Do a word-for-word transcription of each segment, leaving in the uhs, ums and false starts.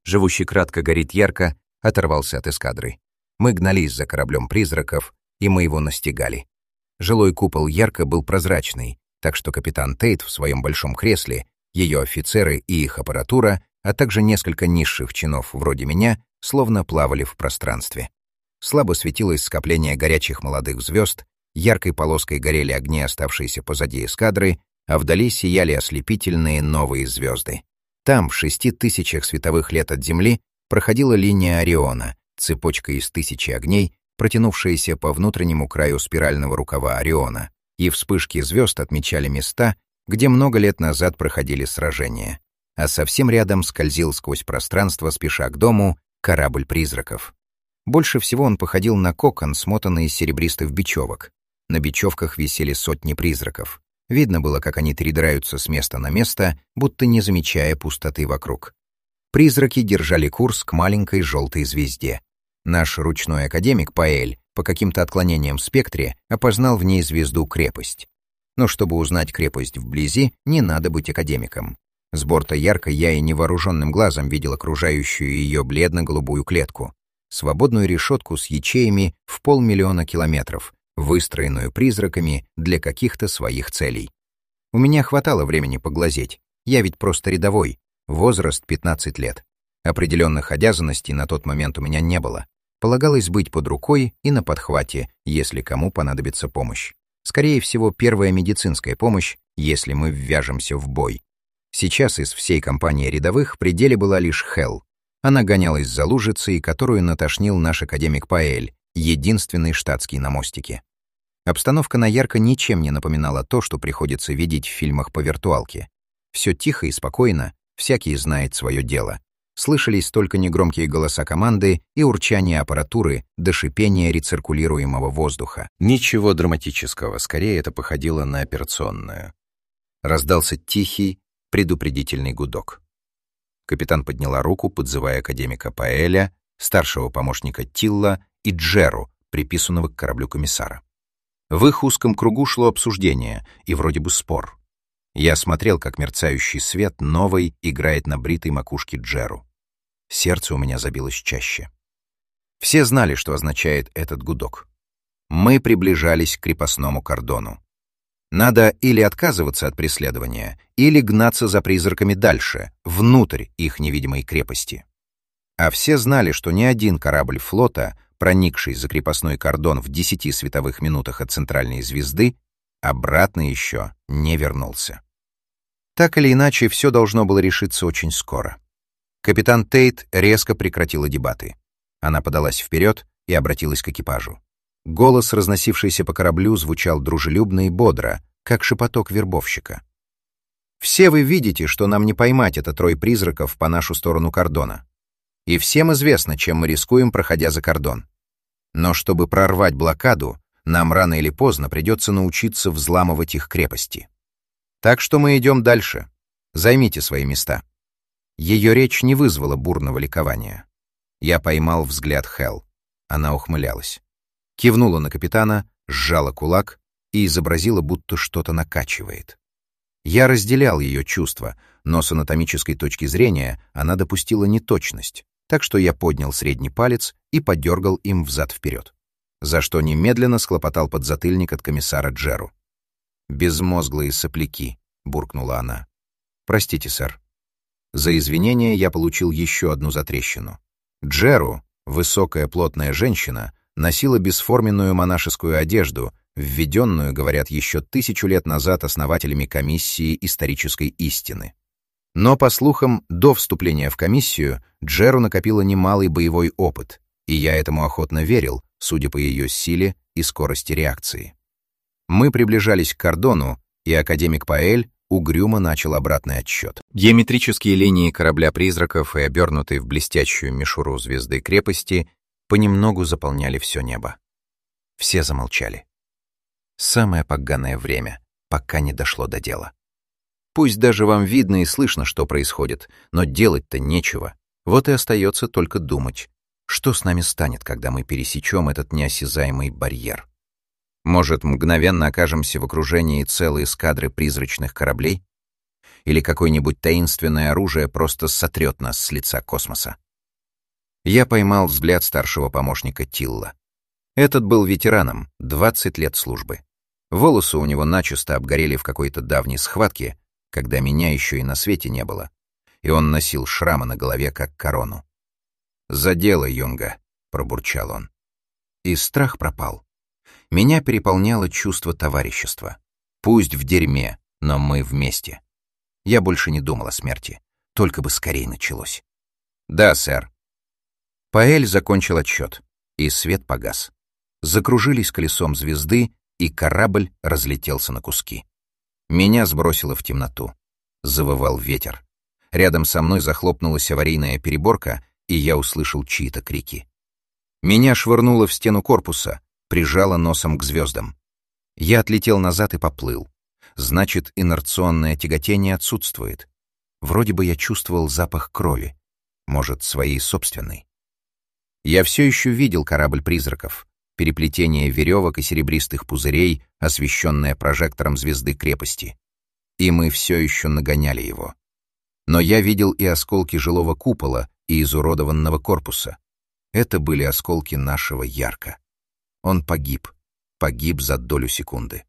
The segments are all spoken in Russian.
живущий кратко, горит ярко, оторвался от эскадры. Мы гнались за кораблем призраков, и мы его настигали. Жилой купол ярко был прозрачный, так что капитан Тейт в своем большом кресле, ее офицеры и их аппаратура, а также несколько низших чинов вроде меня, словно плавали в пространстве. Слабо светилось скопление горячих молодых звезд, яркой полоской горели огни, оставшиеся позади эскадры, а вдали сияли ослепительные новые звезды. Там, в шести тысячах световых лет от Земли, проходила линия Ориона, цепочка из тысячи огней, протянувшаяся по внутреннему краю спирального рукава Ориона, и вспышки звезд отмечали места, где много лет назад проходили сражения. А совсем рядом скользил сквозь пространство, спеша к дому, корабль призраков. Больше всего он походил на кокон, смотанный из серебристых бечевок. На бечевках висели сотни призраков. Видно было, как они передираются с места на место, будто не замечая пустоты вокруг. Призраки держали курс к маленькой желтой звезде. Наш ручной академик Паэль по каким-то отклонениям в спектре опознал в ней звезду-крепость. Но чтобы узнать крепость вблизи, не надо быть академиком. С борта ярко я и невооруженным глазом видел окружающую ее бледно-голубую клетку, свободную решетку с ячеями в полмиллиона километров, выстроенную призраками для каких-то своих целей. У меня хватало времени поглазеть, я ведь просто рядовой, возраст пятнадцать лет. Определенных обязанностей на тот момент у меня не было. Полагалось быть под рукой и на подхвате, если кому понадобится помощь. Скорее всего, первая медицинская помощь, если мы ввяжемся в бой. Сейчас из всей компании рядовых в пределе была лишь Хелл. Она гонялась за лужицей, которую натошнил наш академик Паэль, единственный штатский на мостике. Обстановка на ярко ничем не напоминала то, что приходится видеть в фильмах по виртуалке. Все тихо и спокойно, всякий знает свое дело. Слышались только негромкие голоса команды и урчание аппаратуры до шипения рециркулируемого воздуха. Ничего драматического, скорее это походило на операционную. Раздался тихий, предупредительный гудок. Капитан подняла руку, подзывая академика Паэля, старшего помощника Тилла и Джеру, приписанного к кораблю комиссара. В их узком кругу шло обсуждение и вроде бы спор. Я смотрел, как мерцающий свет новой играет на бритой макушке Джеру. Сердце у меня забилось чаще. Все знали, что означает этот гудок. Мы приближались к крепостному кордону. Надо или отказываться от преследования, или гнаться за призраками дальше, внутрь их невидимой крепости. А все знали, что ни один корабль флота, проникший за крепостной кордон в десяти световых минутах от центральной звезды, обратно еще не вернулся. Так или иначе, все должно было решиться очень скоро. Капитан Тейт резко прекратила дебаты. Она подалась вперед и обратилась к экипажу. Голос, разносившийся по кораблю, звучал дружелюбно и бодро, как шепоток вербовщика. «Все вы видите, что нам не поймать это трое призраков по нашу сторону кордона. И всем известно, чем мы рискуем, проходя за кордон. Но чтобы прорвать блокаду, нам рано или поздно придется научиться взламывать их крепости. Так что мы идем дальше. Займите свои места». Ее речь не вызвала бурного ликования. Я поймал взгляд Хелл. Она ухмылялась. Кивнула на капитана, сжала кулак и изобразила, будто что-то накачивает. Я разделял ее чувства, но с анатомической точки зрения она допустила неточность, так что я поднял средний палец и подергал им взад-вперед, за что немедленно схлопотал подзатыльник от комиссара Джеру. «Безмозглые сопляки», — буркнула она. «Простите, сэр». За извинения я получил еще одну затрещину. Джеру, высокая плотная женщина, носила бесформенную монашескую одежду, введенную, говорят, еще тысячу лет назад основателями комиссии исторической истины. Но, по слухам, до вступления в комиссию Джеру накопила немалый боевой опыт, и я этому охотно верил, судя по ее силе и скорости реакции. Мы приближались к кордону, и академик Паэль угрюмо начал обратный отсчет. Геометрические линии корабля-призраков и обернутые в блестящую мишуру звезды крепости понемногу заполняли все небо. Все замолчали. Самое поганое время, пока не дошло до дела. Пусть даже вам видно и слышно, что происходит, но делать-то нечего. Вот и остается только думать, что с нами станет, когда мы пересечем этот неосязаемый барьер. Может, мгновенно окажемся в окружении целой эскадры призрачных кораблей? или какое-нибудь таинственное оружие просто сотрет нас с лица космоса. Я поймал взгляд старшего помощника Тилла. Этот был ветераном, двадцать лет службы. Волосы у него начисто обгорели в какой-то давней схватке, когда меня еще и на свете не было, и он носил шрамы на голове, как корону. «За дело, Юнга», — пробурчал он. И страх пропал. Меня переполняло чувство товарищества. Пусть в дерьме, но мы вместе. Я больше не думал о смерти. Только бы скорее началось. «Да, сэр». Паэль закончил отсчет, и свет погас. Закружились колесом звезды, и корабль разлетелся на куски. Меня сбросило в темноту. Завывал ветер. Рядом со мной захлопнулась аварийная переборка, и я услышал чьи-то крики. Меня швырнуло в стену корпуса, прижало носом к звездам. Я отлетел назад и поплыл. Значит, инерционное тяготение отсутствует. Вроде бы я чувствовал запах крови. Может, своей собственной. Я все еще видел корабль призраков, переплетение веревок и серебристых пузырей, освещенное прожектором звезды крепости. И мы все еще нагоняли его. Но я видел и осколки жилого купола, и изуродованного корпуса. Это были осколки нашего Ярка. Он погиб. Погиб за долю секунды.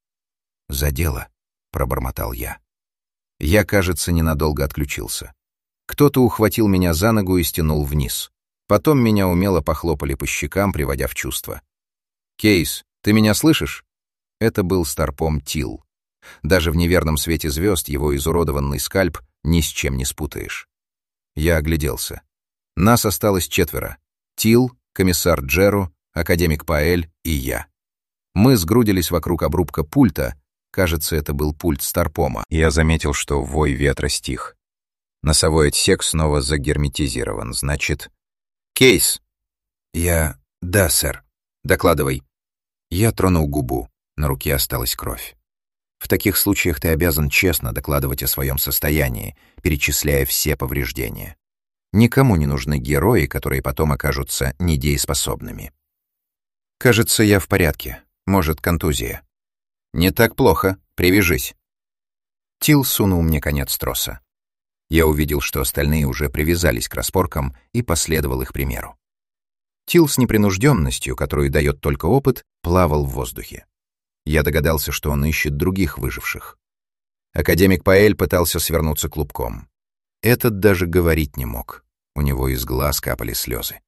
«За дело», — пробормотал я. Я, кажется, ненадолго отключился. Кто-то ухватил меня за ногу и стянул вниз. Потом меня умело похлопали по щекам, приводя в чувство. «Кейс, ты меня слышишь?» Это был старпом Тилл. Даже в неверном свете звезд его изуродованный скальп ни с чем не спутаешь. Я огляделся. Нас осталось четверо. Тилл, комиссар Джеру, академик Паэль и я. Мы сгрудились вокруг обрубка пульта. Кажется, это был пульт старпома. Я заметил, что вой ветра стих. Носовой отсек снова загерметизирован. Значит... «Кейс!» «Я... Да, сэр. Докладывай». Я тронул губу. На руке осталась кровь. В таких случаях ты обязан честно докладывать о своем состоянии, перечисляя все повреждения. Никому не нужны герои, которые потом окажутся недееспособными. «Кажется, я в порядке. Может, контузия». «Не так плохо. Привяжись». Тилл сунул мне конец троса. Я увидел, что остальные уже привязались к распоркам, и последовал их примеру. Тилл с непринужденностью, которую дает только опыт, плавал в воздухе. Я догадался, что он ищет других выживших. Академик Паэль пытался свернуться клубком. Этот даже говорить не мог. У него из глаз капали слезы.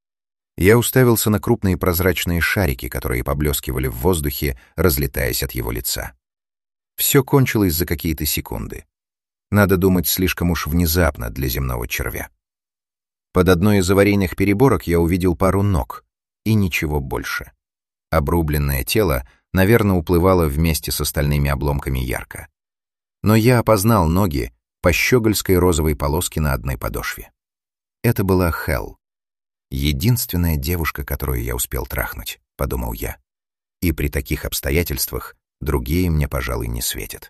Я уставился на крупные прозрачные шарики, которые поблескивали в воздухе, разлетаясь от его лица. Все кончилось за какие-то секунды. Надо думать, слишком уж внезапно для земного червя. Под одной из аварийных переборок я увидел пару ног, и ничего больше. Обрубленное тело, наверное, уплывало вместе с остальными обломками Ярка. Но я опознал ноги по щегольской розовой полоске на одной подошве. Это была Хелл. Единственная девушка, которую я успел трахнуть, — подумал я. И при таких обстоятельствах другие мне, пожалуй, не светят.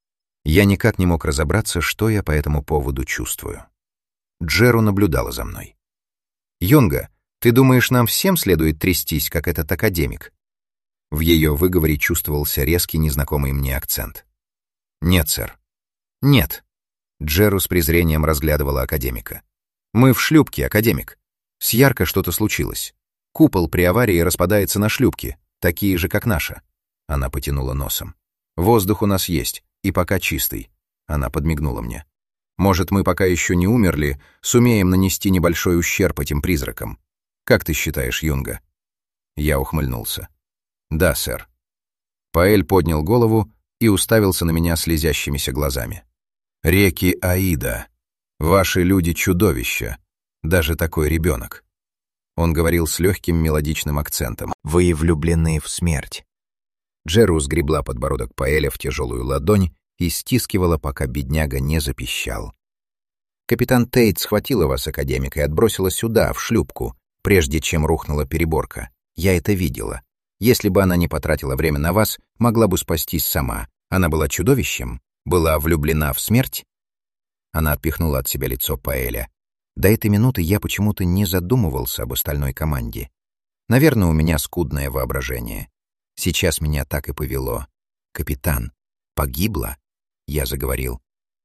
Я никак не мог разобраться, что я по этому поводу чувствую. Джеру наблюдала за мной. «Юнга, ты думаешь, нам всем следует трястись, как этот академик?» В ее выговоре чувствовался резкий, незнакомый мне акцент. «Нет, сэр». «Нет». Джеру с презрением разглядывала академика. «Мы в шлюпке, академик. С Ярко что-то случилось. Купол при аварии распадается на шлюпки, такие же, как наша». Она потянула носом. «Воздух у нас есть, и пока чистый». Она подмигнула мне. «Может, мы пока еще не умерли, сумеем нанести небольшой ущерб этим призракам. Как ты считаешь, Юнга?» Я ухмыльнулся. «Да, сэр». Паэль поднял голову и уставился на меня слезящимися глазами. «Реки Аида. Ваши люди — чудовища. Даже такой ребенок». Он говорил с легким мелодичным акцентом. «Вы влюблены в смерть». Джеру сгребла подбородок Паэля в тяжелую ладонь и стискивала, пока бедняга не запищал. «Капитан Тейт схватила вас, академик, и отбросила сюда, в шлюпку, прежде чем рухнула переборка. Я это видела. Если бы она не потратила время на вас, могла бы спастись сама. Она была чудовищем? Была влюблена в смерть?» Она отпихнула от себя лицо Паэля. До этой минуты я почему-то не задумывался об остальной команде. Наверное, у меня скудное воображение. Сейчас меня так и повело. «Капитан, погибла?» Я заговорил.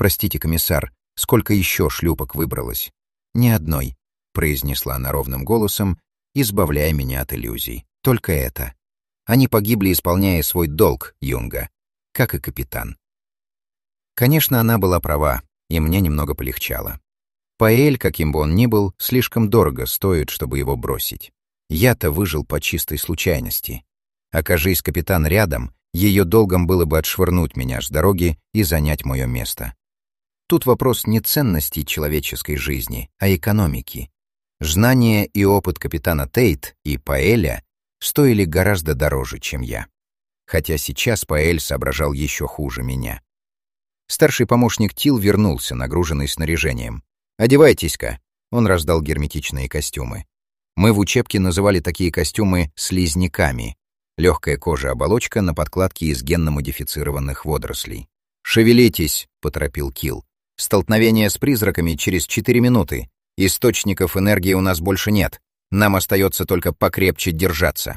«Простите, комиссар, сколько еще шлюпок выбралось?» «Ни одной», — произнесла она ровным голосом, избавляя меня от иллюзий. «Только это. Они погибли, исполняя свой долг, Юнга, как и капитан». Конечно, она была права, и мне немного полегчало. Паэль, каким бы он ни был, слишком дорого стоит, чтобы его бросить. Я-то выжил по чистой случайности. Окажись капитан рядом, ее долгом было бы отшвырнуть меня с дороги и занять мое место. Тут вопрос не ценности человеческой жизни, а экономики. Знания и опыт капитана Тейт и Паэля стоили гораздо дороже, чем я. Хотя сейчас Паэль соображал еще хуже меня. Старший помощник Тил вернулся, нагруженный снаряжением. «Одевайтесь-ка», — он раздал герметичные костюмы. Мы в учебке называли такие костюмы «слизняками». Легкая кожа-оболочка на подкладке из генно-модифицированных водорослей. «Шевелитесь», — поторопил Килл. «Столкновение с призраками через четыре минуты. Источников энергии у нас больше нет. Нам остается только покрепче держаться».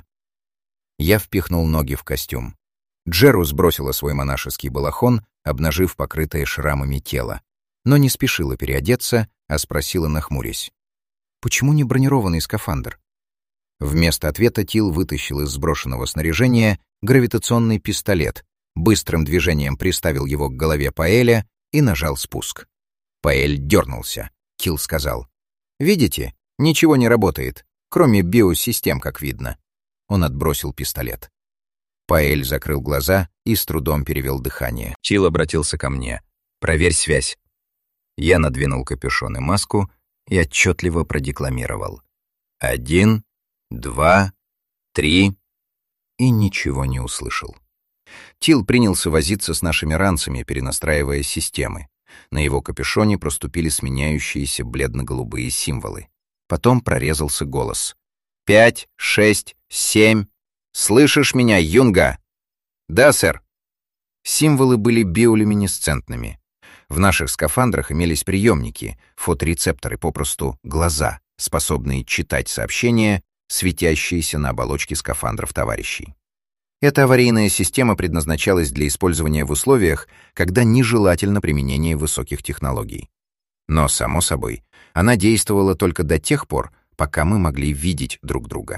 Я впихнул ноги в костюм. Джеру сбросила свой монашеский балахон, обнажив покрытое шрамами тело, но не спешила переодеться, а спросила, нахмурясь: «Почему не бронированный скафандр?» Вместо ответа Тил вытащил из сброшенного снаряжения гравитационный пистолет, быстрым движением приставил его к голове Паэля и нажал спуск. Паэль дернулся. Тил сказал: «Видите, ничего не работает, кроме биосистем, как видно». Он отбросил пистолет. Паэль закрыл глаза и с трудом перевел дыхание. Тил обратился ко мне: «Проверь связь». Я надвинул капюшон и маску и отчетливо продекламировал: «Один, два, три», и ничего не услышал. Тил принялся возиться с нашими ранцами, перенастраивая системы. На его капюшоне проступили сменяющиеся бледно-голубые символы. Потом прорезался голос: «Пять, шесть, семь. Слышишь меня, Юнга?» «Да, сэр». Символы были биолюминесцентными. В наших скафандрах имелись приемники, фоторецепторы, попросту глаза, способные читать сообщения, светящиеся на оболочке скафандров товарищей. Эта аварийная система предназначалась для использования в условиях, когда нежелательно применение высоких технологий. Но, само собой, она действовала только до тех пор, пока мы могли видеть друг друга.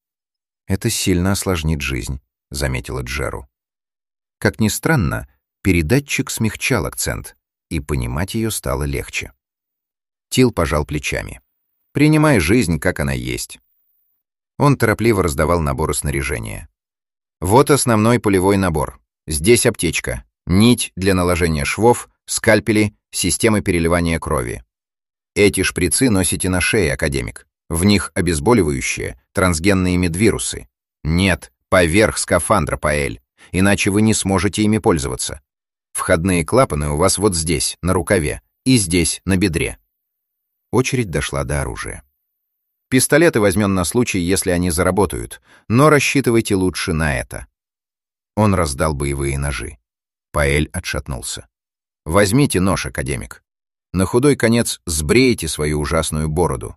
«Это сильно осложнит жизнь», — заметила Джеру. Как ни странно, передатчик смягчал акцент, и понимать ее стало легче. Тил пожал плечами. «Принимай жизнь, как она есть». Он торопливо раздавал наборы снаряжения. «Вот основной полевой набор. Здесь аптечка, нить для наложения швов, скальпели, системы переливания крови. Эти шприцы носите на шее, академик. В них обезболивающие, трансгенные медвирусы. Нет, поверх скафандра, Паэль, иначе вы не сможете ими пользоваться. Входные клапаны у вас вот здесь, на рукаве, и здесь, на бедре». Очередь дошла до оружия. «Пистолеты возьмем на случай, если они заработают, но рассчитывайте лучше на это». Он раздал боевые ножи. Паэль отшатнулся. «Возьмите нож, академик. На худой конец сбрейте свою ужасную бороду».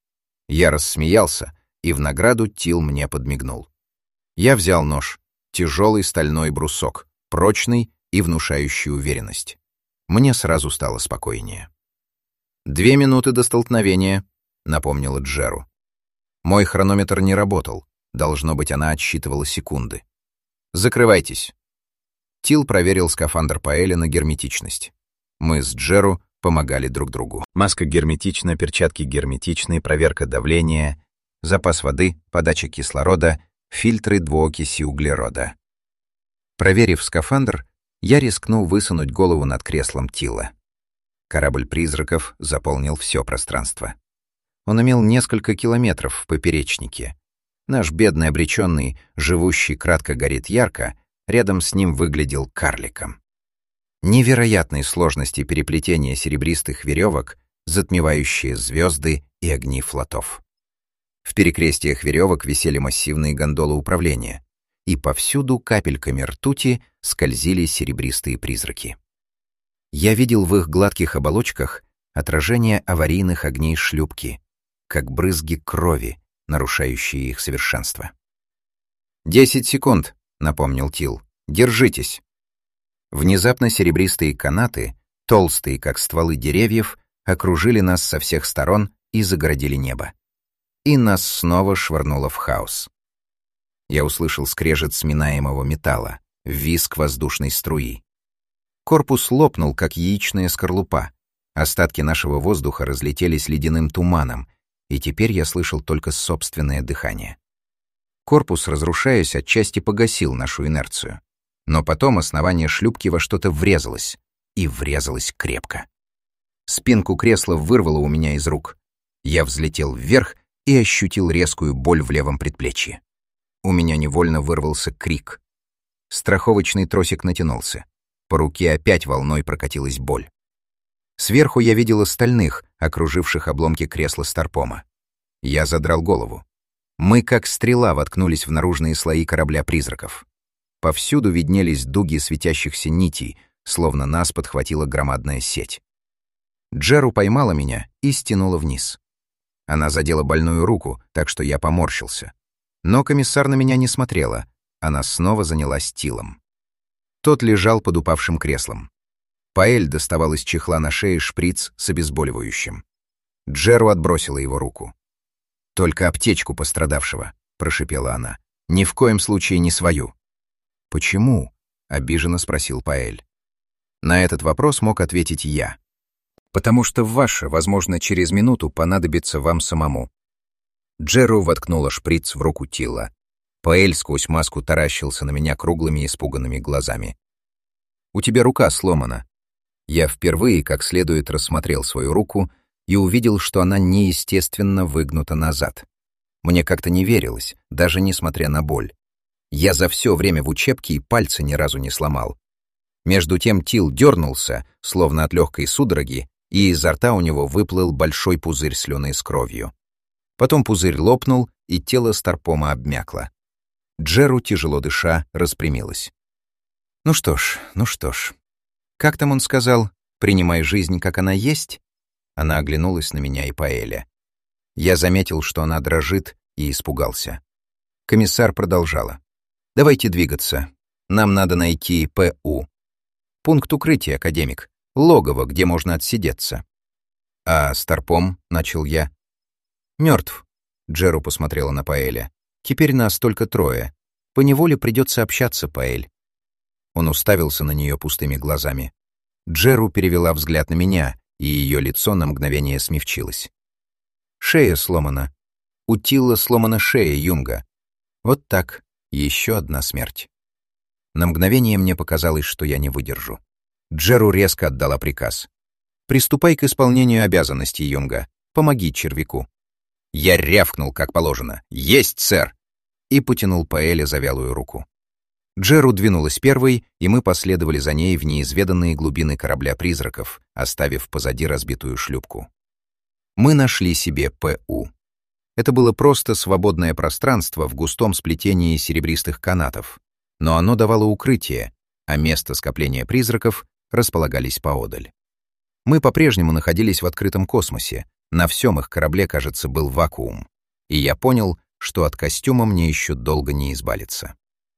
Я рассмеялся, и в награду Тил мне подмигнул. Я взял нож, тяжелый стальной брусок, прочный и внушающий уверенность. Мне сразу стало спокойнее. «Две минуты до столкновения», — напомнила Джеру. Мой хронометр не работал, должно быть, она отсчитывала секунды. «Закрывайтесь». Тил проверил скафандр Паэля на герметичность. Мы с Джеру помогали друг другу. Маска герметична, перчатки герметичны, проверка давления, запас воды, подача кислорода, фильтры двуокиси углерода. Проверив скафандр, я рискнул высунуть голову над креслом Тила. Корабль призраков заполнил все пространство. Он имел несколько километров в поперечнике. Наш бедный обреченный, живущий кратко горит ярко, рядом с ним выглядел карликом. Невероятной сложности переплетения серебристых веревок, затмевающие звезды и огни флотов. В перекрестиях веревок висели массивные гондолы управления, и повсюду капельками ртути скользили серебристые призраки. Я видел в их гладких оболочках отражение аварийных огней шлюпки, как брызги крови, нарушающие их совершенство. «Десять секунд», — напомнил Тил. «Держитесь». Внезапно серебристые канаты, толстые, как стволы деревьев, окружили нас со всех сторон и загородили небо. И нас снова швырнуло в хаос. Я услышал скрежет сминаемого металла, визг воздушной струи. Корпус лопнул, как яичная скорлупа. Остатки нашего воздуха разлетелись ледяным туманом, и теперь я слышал только собственное дыхание. Корпус, разрушаясь, отчасти погасил нашу инерцию. Но потом основание шлюпки во что-то врезалось, и врезалось крепко. Спинку кресла вырвало у меня из рук. Я взлетел вверх и ощутил резкую боль в левом предплечье. У меня невольно вырвался крик. Страховочный тросик натянулся. По руке опять волной прокатилась боль. Сверху я видел остальных, окруживших обломки кресла Старпома. Я задрал голову. Мы, как стрела, воткнулись в наружные слои корабля-призраков. Повсюду виднелись дуги светящихся нитей, словно нас подхватила громадная сеть. Джеру поймала меня и стянула вниз. Она задела больную руку, так что я поморщился. Но комиссар на меня не смотрела. Она снова занялась Тилом. Тот лежал под упавшим креслом. Паэль доставал из чехла на шее шприц с обезболивающим. Джеру отбросила его руку. «Только аптечку пострадавшего», — прошипела она. «Ни в коем случае не свою». «Почему?» — обиженно спросил Паэль. На этот вопрос мог ответить я. «Потому что ваше, возможно, через минуту понадобится вам самому». Джеру воткнула шприц в руку Тила. Паэль сквозь маску таращился на меня круглыми испуганными глазами. «У тебя рука сломана». Я впервые как следует рассмотрел свою руку и увидел, что она неестественно выгнута назад. Мне как-то не верилось, даже несмотря на боль. Я за все время в учебке и пальца ни разу не сломал. Между тем Тил дернулся, словно от легкой судороги, и изо рта у него выплыл большой пузырь слюны с кровью. Потом пузырь лопнул, и тело Старпома обмякло. Джеру, тяжело дыша, распрямилась. «Ну что ж, ну что ж. Как там он сказал? Принимай жизнь, как она есть?» Она оглянулась на меня и Паэля. Я заметил, что она дрожит, и испугался. Комиссар продолжала. «Давайте двигаться. Нам надо найти ПУ. Пункт укрытия, академик. Логово, где можно отсидеться». «А Старпом?» — начал я. «Мертв», — Джеру посмотрела на Паэля. «Теперь нас только трое. Поневоле придется общаться, Паэль». Он уставился на нее пустыми глазами. Джеру перевела взгляд на меня, и ее лицо на мгновение смягчилось. «Шея сломана. У Тила сломана шея, Юнга. Вот так, еще одна смерть». На мгновение мне показалось, что я не выдержу. Джеру резко отдала приказ. «Приступай к исполнению обязанностей, Юнга. Помоги червяку». Я рявкнул, как положено. «Есть, сэр!» и потянул Паэля за вялую руку. Джеру двинулась первой, и мы последовали за ней в неизведанные глубины корабля-призраков, оставив позади разбитую шлюпку. Мы нашли себе ПУ. Это было просто свободное пространство в густом сплетении серебристых канатов, но оно давало укрытие, а место скопления призраков располагались поодаль. Мы по-прежнему находились в открытом космосе, на всем их корабле, кажется, был вакуум, и я понял, что от костюма мне еще долго не избавиться.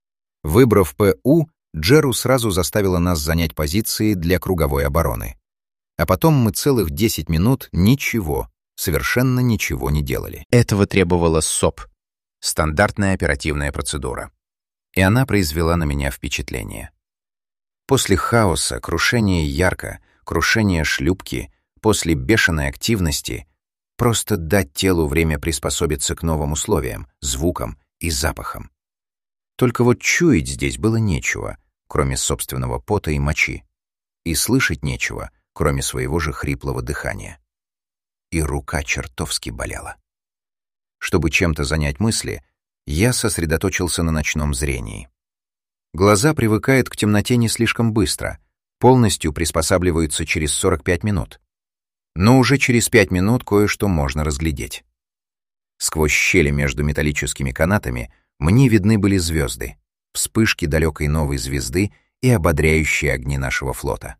Выбрав ПУ, Джеру сразу заставила нас занять позиции для круговой обороны. А потом мы целых десять минут ничего, совершенно ничего не делали. Этого требовала СОП, стандартная оперативная процедура. И она произвела на меня впечатление. После хаоса, крушения ярко, крушения шлюпки, после бешеной активности просто дать телу время приспособиться к новым условиям, звукам и запахам. Только вот чуять здесь было нечего, кроме собственного пота и мочи, и слышать нечего, кроме своего же хриплого дыхания. И рука чертовски болела. Чтобы чем-то занять мысли, я сосредоточился на ночном зрении. Глаза привыкают к темноте не слишком быстро, полностью приспосабливаются через сорок пять минут. Но уже через пять минут кое-что можно разглядеть. Сквозь щели между металлическими канатами мне видны были звезды, вспышки далекой новой звезды и ободряющие огни нашего флота.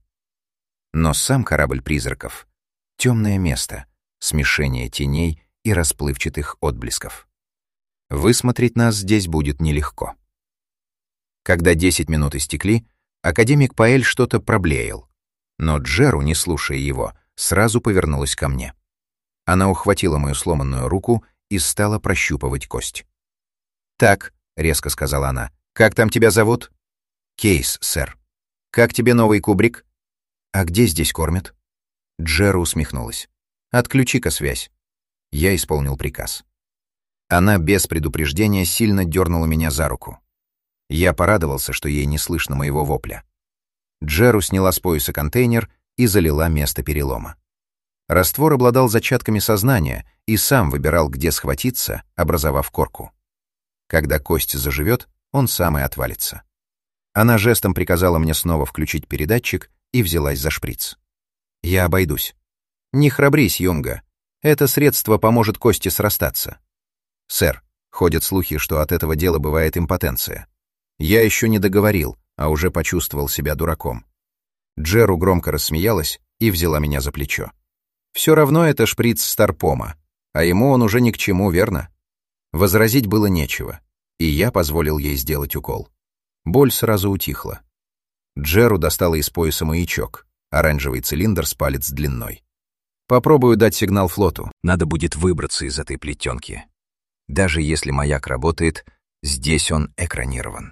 Но сам корабль призраков — темное место, смешение теней и расплывчатых отблесков. Высмотреть нас здесь будет нелегко. Когда десять минут истекли, академик Паэль что-то проблеял. Но Джеру, не слушая его, сразу повернулась ко мне. Она ухватила мою сломанную руку и стала прощупывать кость. «Так», — резко сказала она, — «как там тебя зовут?» «Кейс, сэр». «Как тебе новый кубрик?» «А где здесь кормят?» Джеру усмехнулась. «Отключи-ка связь». Я исполнил приказ. Она без предупреждения сильно дернула меня за руку. Я порадовался, что ей не слышно моего вопля. Джеру сняла с пояса контейнер и залила место перелома. Раствор обладал зачатками сознания и сам выбирал, где схватиться, образовав корку. Когда кость заживет, он сам и отвалится. Она жестом приказала мне снова включить передатчик и взялась за шприц. «Я обойдусь». «Не храбрись, Юнга. Это средство поможет кости срастаться». «Сэр, ходят слухи, что от этого дела бывает импотенция». Я еще не договорил, а уже почувствовал себя дураком. Джеру громко рассмеялась и взяла меня за плечо. «Все равно это шприц Старпома, а ему он уже ни к чему, верно?» Возразить было нечего, и я позволил ей сделать укол. Боль сразу утихла. Джеру достала из пояса маячок, оранжевый цилиндр с палец длиной. «Попробую дать сигнал флоту. Надо будет выбраться из этой плетенки. Даже если маяк работает, здесь он экранирован».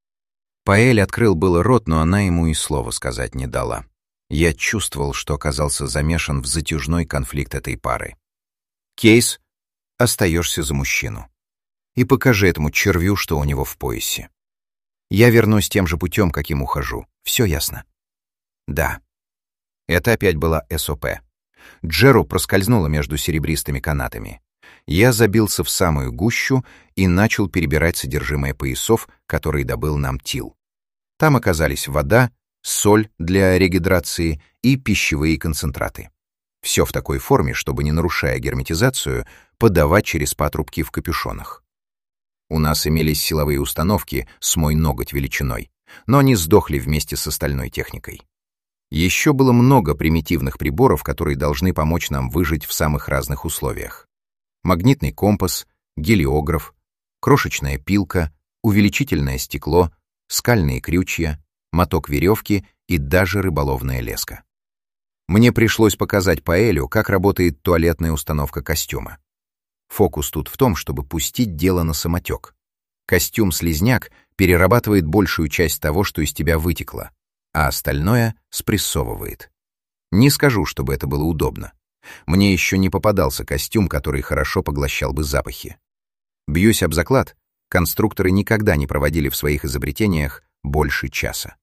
Паэль открыл было рот, но она ему и слова сказать не дала. Я чувствовал, что оказался замешан в затяжной конфликт этой пары. «Кейс, остаешься за мужчину. И покажи этому червю, что у него в поясе. Я вернусь тем же путем, каким ухожу. Все ясно?» «Да». Это опять была СОП. Джеру проскользнула между серебристыми канатами. Я забился в самую гущу и начал перебирать содержимое поясов, которые добыл нам Тил. Там оказались вода, соль для регидрации и пищевые концентраты. Все в такой форме, чтобы, не нарушая герметизацию, подавать через патрубки в капюшонах. У нас имелись силовые установки с мой ноготь величиной, но они сдохли вместе с остальной техникой. Еще было много примитивных приборов, которые должны помочь нам выжить в самых разных условиях. Магнитный компас, гелиограф, крошечная пилка, увеличительное стекло, скальные крючья, моток веревки и даже рыболовная леска. Мне пришлось показать Паэлю, как работает туалетная установка костюма. Фокус тут в том, чтобы пустить дело на самотек. Костюм-слизняк перерабатывает большую часть того, что из тебя вытекло, а остальное спрессовывает. Не скажу, чтобы это было удобно. Мне еще не попадался костюм, который хорошо поглощал бы запахи. Бьюсь об заклад, конструкторы никогда не проводили в своих изобретениях больше часа.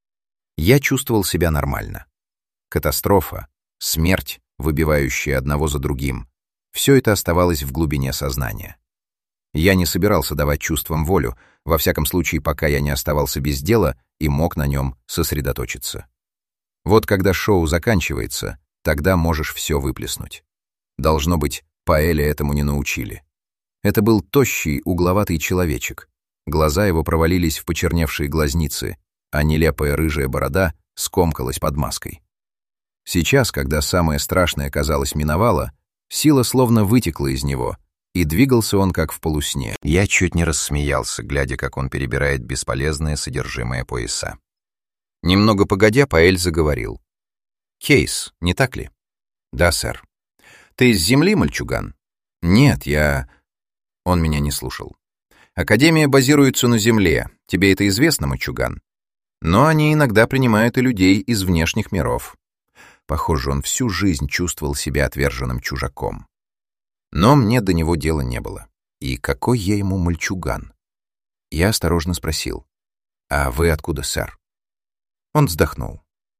Я чувствовал себя нормально. Катастрофа, смерть, выбивающая одного за другим — все это оставалось в глубине сознания. Я не собирался давать чувствам волю, во всяком случае, пока я не оставался без дела и мог на нем сосредоточиться. Вот когда шоу заканчивается, тогда можешь все выплеснуть. Должно быть, Паэля этому не научили. Это был тощий, угловатый человечек. Глаза его провалились в почерневшие глазницы, а нелепая рыжая борода скомкалась под маской. Сейчас, когда самое страшное, казалось, миновало, сила словно вытекла из него, и двигался он как в полусне. Я чуть не рассмеялся, глядя, как он перебирает бесполезное содержимое пояса. Немного погодя, Паэль заговорил. «Кейс, не так ли?» «Да, сэр». «Ты с земли, мальчуган?» «Нет, я...» Он меня не слушал. «Академия базируется на земле. Тебе это известно, мальчуган? Но они иногда принимают и людей из внешних миров». Похоже, он всю жизнь чувствовал себя отверженным чужаком. Но мне до него дела не было. И какой я ему мальчуган? Я осторожно спросил. «А вы откуда, сэр?» Он вздохнул.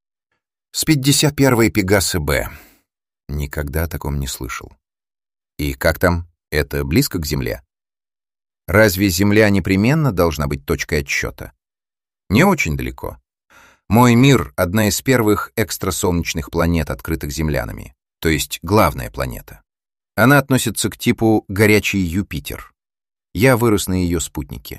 «С пятьдесят первой Пегасы Б». Никогда о таком не слышал. «И как там? Это близко к Земле?» «Разве Земля непременно должна быть точкой отсчета?» «Не очень далеко. Мой мир — одна из первых экстрасолнечных планет, открытых землянами, то есть главная планета. Она относится к типу горячий Юпитер. Я вырос на ее спутнике.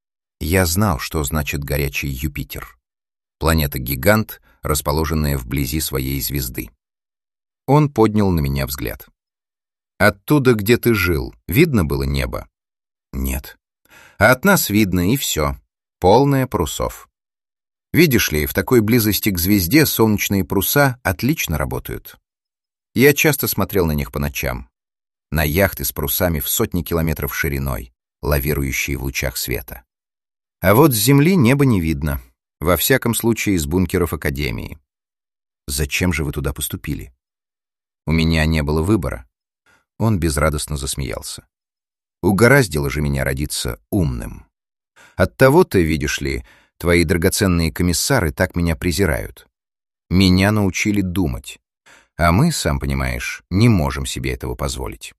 Я знал, что значит горячий Юпитер. Планета-гигант, расположенная вблизи своей звезды. Он поднял на меня взгляд. «Оттуда, где ты жил, видно было небо?» «Нет». «А от нас видно, и все. Полное парусов». Видишь ли, в такой близости к звезде солнечные паруса отлично работают. Я часто смотрел на них по ночам. На яхты с парусами в сотни километров шириной, лавирующие в лучах света. А вот с Земли небо не видно. Во всяком случае, из бункеров Академии. Зачем же вы туда поступили? У меня не было выбора. Он безрадостно засмеялся. Угораздило же меня родиться умным. Оттого-то, видишь ли, твои драгоценные комиссары так меня презирают. Меня научили думать. А мы, сам понимаешь, не можем себе этого позволить.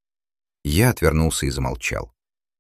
Я отвернулся и замолчал.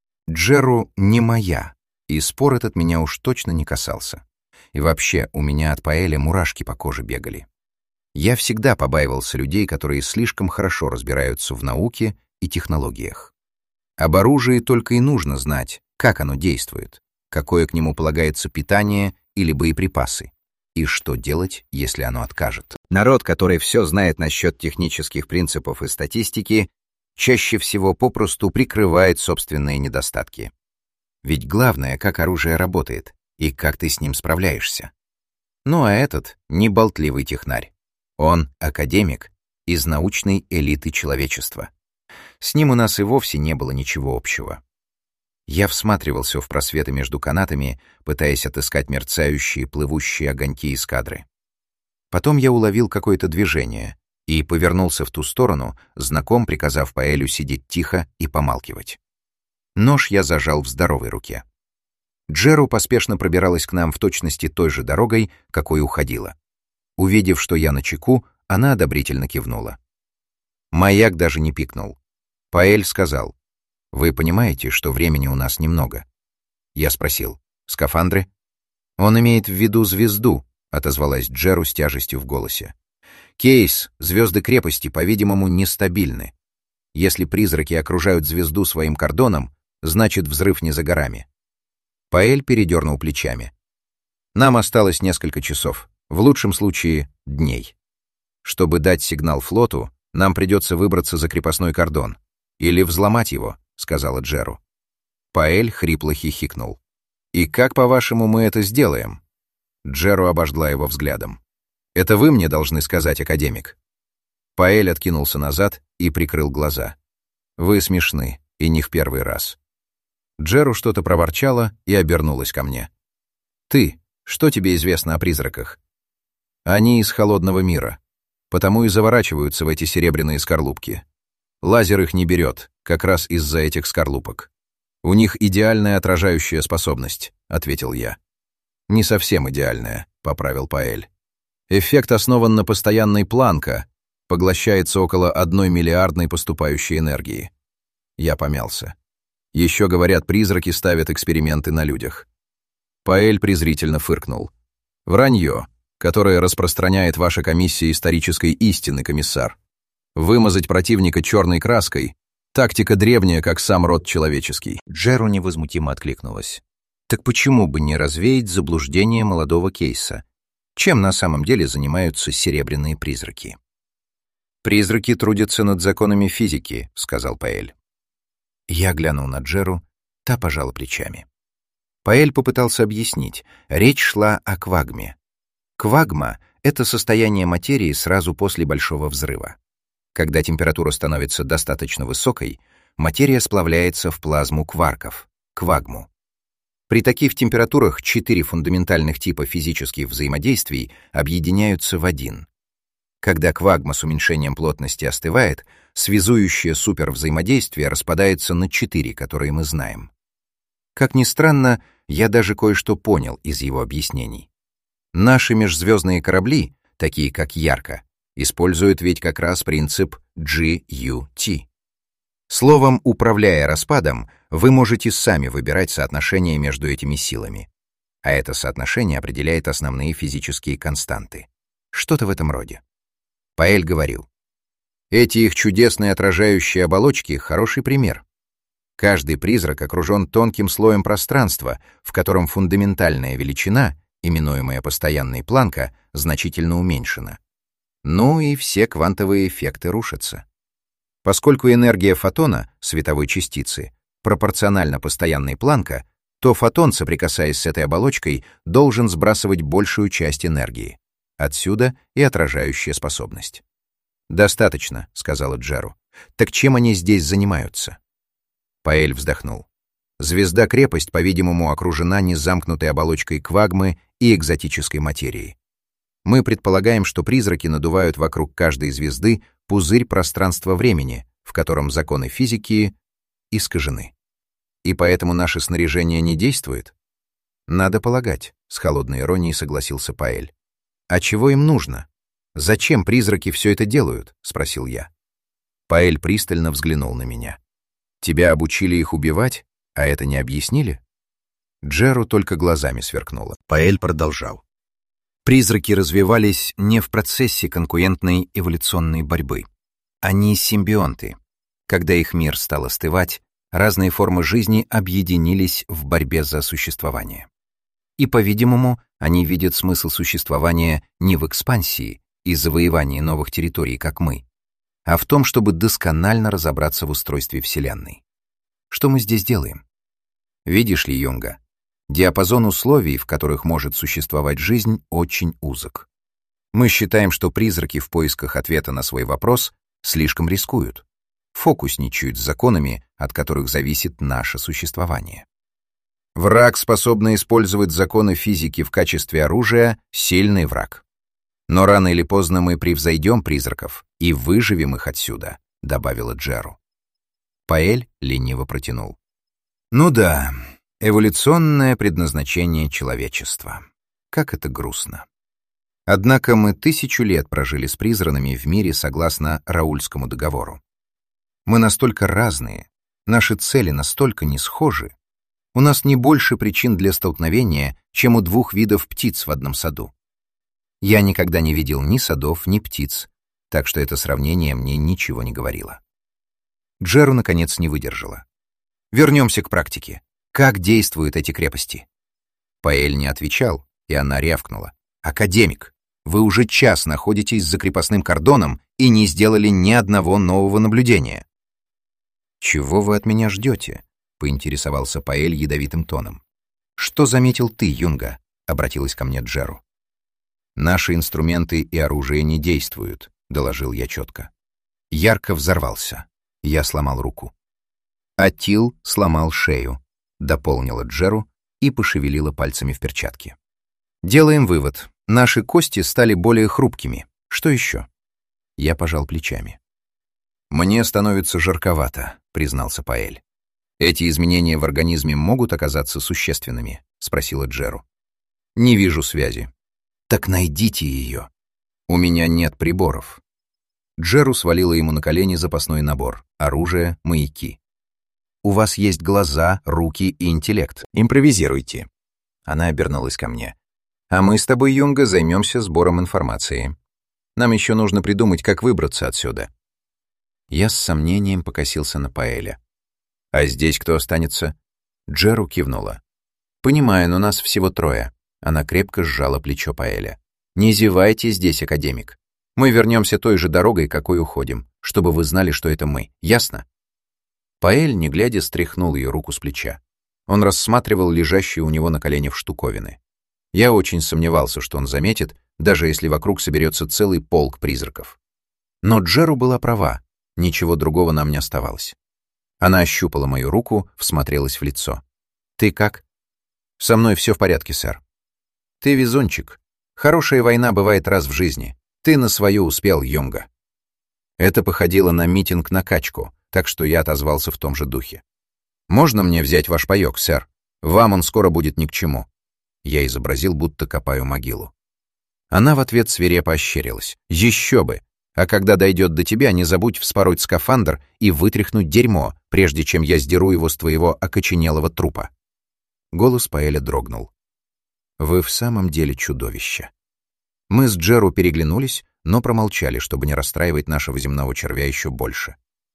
Джеру не моя, и спор этот меня уж точно не касался. И вообще, у меня от Паэля мурашки по коже бегали. Я всегда побаивался людей, которые слишком хорошо разбираются в науке и технологиях. Об оружии только и нужно знать, как оно действует, какое к нему полагается питание или боеприпасы, и что делать, если оно откажет. Народ, который все знает насчет технических принципов и статистики, чаще всего попросту прикрывает собственные недостатки. Ведь главное, как оружие работает и как ты с ним справляешься. Ну а этот — не болтливый технарь. Он академик из научной элиты человечества. С ним у нас и вовсе не было ничего общего. Я всматривался в просветы между канатами, пытаясь отыскать мерцающие, плывущие огоньки эскадры. Потом я уловил какое-то движение и повернулся в ту сторону, знаком приказав Паэлю сидеть тихо и помалкивать. Нож я зажал в здоровой руке. Джеру поспешно пробиралась к нам в точности той же дорогой, какой уходила. Увидев, что я начеку, она одобрительно кивнула. Маяк даже не пикнул. Паэль сказал: «Вы понимаете, что времени у нас немного?» Я спросил: «Скафандры?» «Он имеет в виду звезду», — отозвалась Джеру с тяжестью в голосе. «Кейс, звезды крепости, по-видимому, нестабильны. Если призраки окружают звезду своим кордоном, значит, взрыв не за горами». Паэль передернул плечами. «Нам осталось несколько часов, в лучшем случае — дней. Чтобы дать сигнал флоту, нам придется выбраться за крепостной кордон. Или взломать его», — сказала Джеру. Паэль хрипло хихикнул. «И как, по-вашему, мы это сделаем?» Джеру обожгла его взглядом. «Это вы мне должны сказать, академик». Паэль откинулся назад и прикрыл глаза. «Вы смешны, и не в первый раз». Джеру что-то проворчала и обернулась ко мне. «Ты, что тебе известно о призраках?» «Они из холодного мира, потому и заворачиваются в эти серебряные скорлупки. Лазер их не берет, как раз из-за этих скорлупок. У них идеальная отражающая способность», — ответил я. «Не совсем идеальная», — поправил Паэль. «Эффект основан на постоянной Планка, поглощается около одной миллиардной поступающей энергии». Я помялся. Еще, говорят, призраки ставят эксперименты на людях. Паэль презрительно фыркнул. «Вранье, которое распространяет ваша комиссия исторической истины, комиссар. Вымазать противника черной краской — тактика древняя, как сам род человеческий». Джеру невозмутимо откликнулась. «Так почему бы не развеять заблуждение молодого Кейса? Чем на самом деле занимаются серебряные призраки?» «Призраки трудятся над законами физики», — сказал Паэль. Я глянул на Джеру, та пожала плечами. Паэль попытался объяснить. Речь шла о квагме. Квагма — это состояние материи сразу после большого взрыва. Когда температура становится достаточно высокой, материя сплавляется в плазму кварков, квагму. При таких температурах четыре фундаментальных типа физических взаимодействий объединяются в один. Когда квагма с уменьшением плотности остывает, связующее супервзаимодействие распадается на четыре, которые мы знаем. Как ни странно, я даже кое-что понял из его объяснений. Наши межзвездные корабли, такие как Ярко, используют ведь как раз принцип джи ю ти. Словом, управляя распадом, вы можете сами выбирать соотношение между этими силами. А это соотношение определяет основные физические константы. Что-то в этом роде. Паэль говорил: «Эти их чудесные отражающие оболочки — хороший пример. Каждый призрак окружен тонким слоем пространства, в котором фундаментальная величина, именуемая постоянной Планка, значительно уменьшена. Ну и все квантовые эффекты рушатся. Поскольку энергия фотона, световой частицы, пропорциональна постоянной Планка, то фотон, соприкасаясь с этой оболочкой, должен сбрасывать большую часть энергии. Отсюда и отражающая способность. «Достаточно», — сказала Джеру. «Так чем они здесь занимаются?» Паэль вздохнул. Звезда-крепость, по-видимому, окружена незамкнутой оболочкой квагмы и экзотической материи. Мы предполагаем, что призраки надувают вокруг каждой звезды пузырь пространства-времени, в котором законы физики искажены. И поэтому наше снаряжение не действует? Надо полагать, — с холодной иронией согласился Паэль. А чего им нужно? Зачем призраки все это делают? — спросил я. Паэль пристально взглянул на меня. Тебя обучили их убивать, а это не объяснили? Джеру только глазами сверкнула. Паэль продолжал. Призраки развивались не в процессе конкурентной эволюционной борьбы. Они симбионты. Когда их мир стал остывать, разные формы жизни объединились в борьбе за существование. И, по-видимому, они видят смысл существования не в экспансии и завоевании новых территорий, как мы, а в том, чтобы досконально разобраться в устройстве Вселенной. Что мы здесь делаем? Видишь ли, Юнга, диапазон условий, в которых может существовать жизнь, очень узок. Мы считаем, что призраки в поисках ответа на свой вопрос слишком рискуют, фокусничают с законами, от которых зависит наше существование. Враг, способный использовать законы физики в качестве оружия, сильный враг. Но рано или поздно мы превзойдем призраков и выживем их отсюда, добавила Джеру. Паэль лениво протянул. Ну да, эволюционное предназначение человечества. Как это грустно. Однако мы тысячу лет прожили с призранами в мире согласно Раульскому договору. Мы настолько разные, наши цели настолько не схожи. У нас не больше причин для столкновения, чем у двух видов птиц в одном саду. Я никогда не видел ни садов, ни птиц, так что это сравнение мне ничего не говорило. Джеру, наконец, не выдержала. Вернемся к практике. Как действуют эти крепости? Паэль не отвечал, и она рявкнула. Академик, вы уже час находитесь за крепостным кордоном и не сделали ни одного нового наблюдения. Чего вы от меня ждете? Поинтересовался Паэль ядовитым тоном. Что заметил ты, Юнга? Обратилась ко мне Джеру. Наши инструменты и оружие не действуют, доложил я четко. Ярко взорвался. Я сломал руку. Атил сломал шею, дополнила Джеру и пошевелила пальцами в перчатке. Делаем вывод. Наши кости стали более хрупкими. Что еще? Я пожал плечами. Мне становится жарковато, признался Паэль. Эти изменения в организме могут оказаться существенными, спросила Джеру. Не вижу связи. Так найдите ее. У меня нет приборов. Джеру свалила ему на колени запасной набор, оружие, маяки. У вас есть глаза, руки и интеллект. Импровизируйте. Она обернулась ко мне. А мы с тобой, Юнга, займемся сбором информации. Нам еще нужно придумать, как выбраться отсюда. Я с сомнением покосился на Паэля. А здесь кто останется? Джеру кивнула. Понимаю, но нас всего трое. Она крепко сжала плечо Паэля. Не зевайте здесь, академик. Мы вернемся той же дорогой, какой уходим, чтобы вы знали, что это мы. Ясно? Паэль, не глядя, стряхнул ее руку с плеча. Он рассматривал лежащие у него на коленях штуковины. Я очень сомневался, что он заметит, даже если вокруг соберется целый полк призраков. Но Джеру была права, ничего другого нам не оставалось. Она ощупала мою руку, всмотрелась в лицо. «Ты как?» «Со мной все в порядке, сэр». «Ты везунчик. Хорошая война бывает раз в жизни. Ты на свою успел, Юнга». Это походило на митинг на качку, так что я отозвался в том же духе. «Можно мне взять ваш паёк, сэр? Вам он скоро будет ни к чему». Я изобразил, будто копаю могилу. Она в ответ свирепо ощерилась. «Еще бы! А когда дойдет до тебя, не забудь вспороть скафандр и вытряхнуть дерьмо, прежде чем я сдеру его с твоего окоченелого трупа». Голос Паэля дрогнул. «Вы в самом деле чудовище». Мы с Джеру переглянулись, но промолчали, чтобы не расстраивать нашего земного червя еще больше.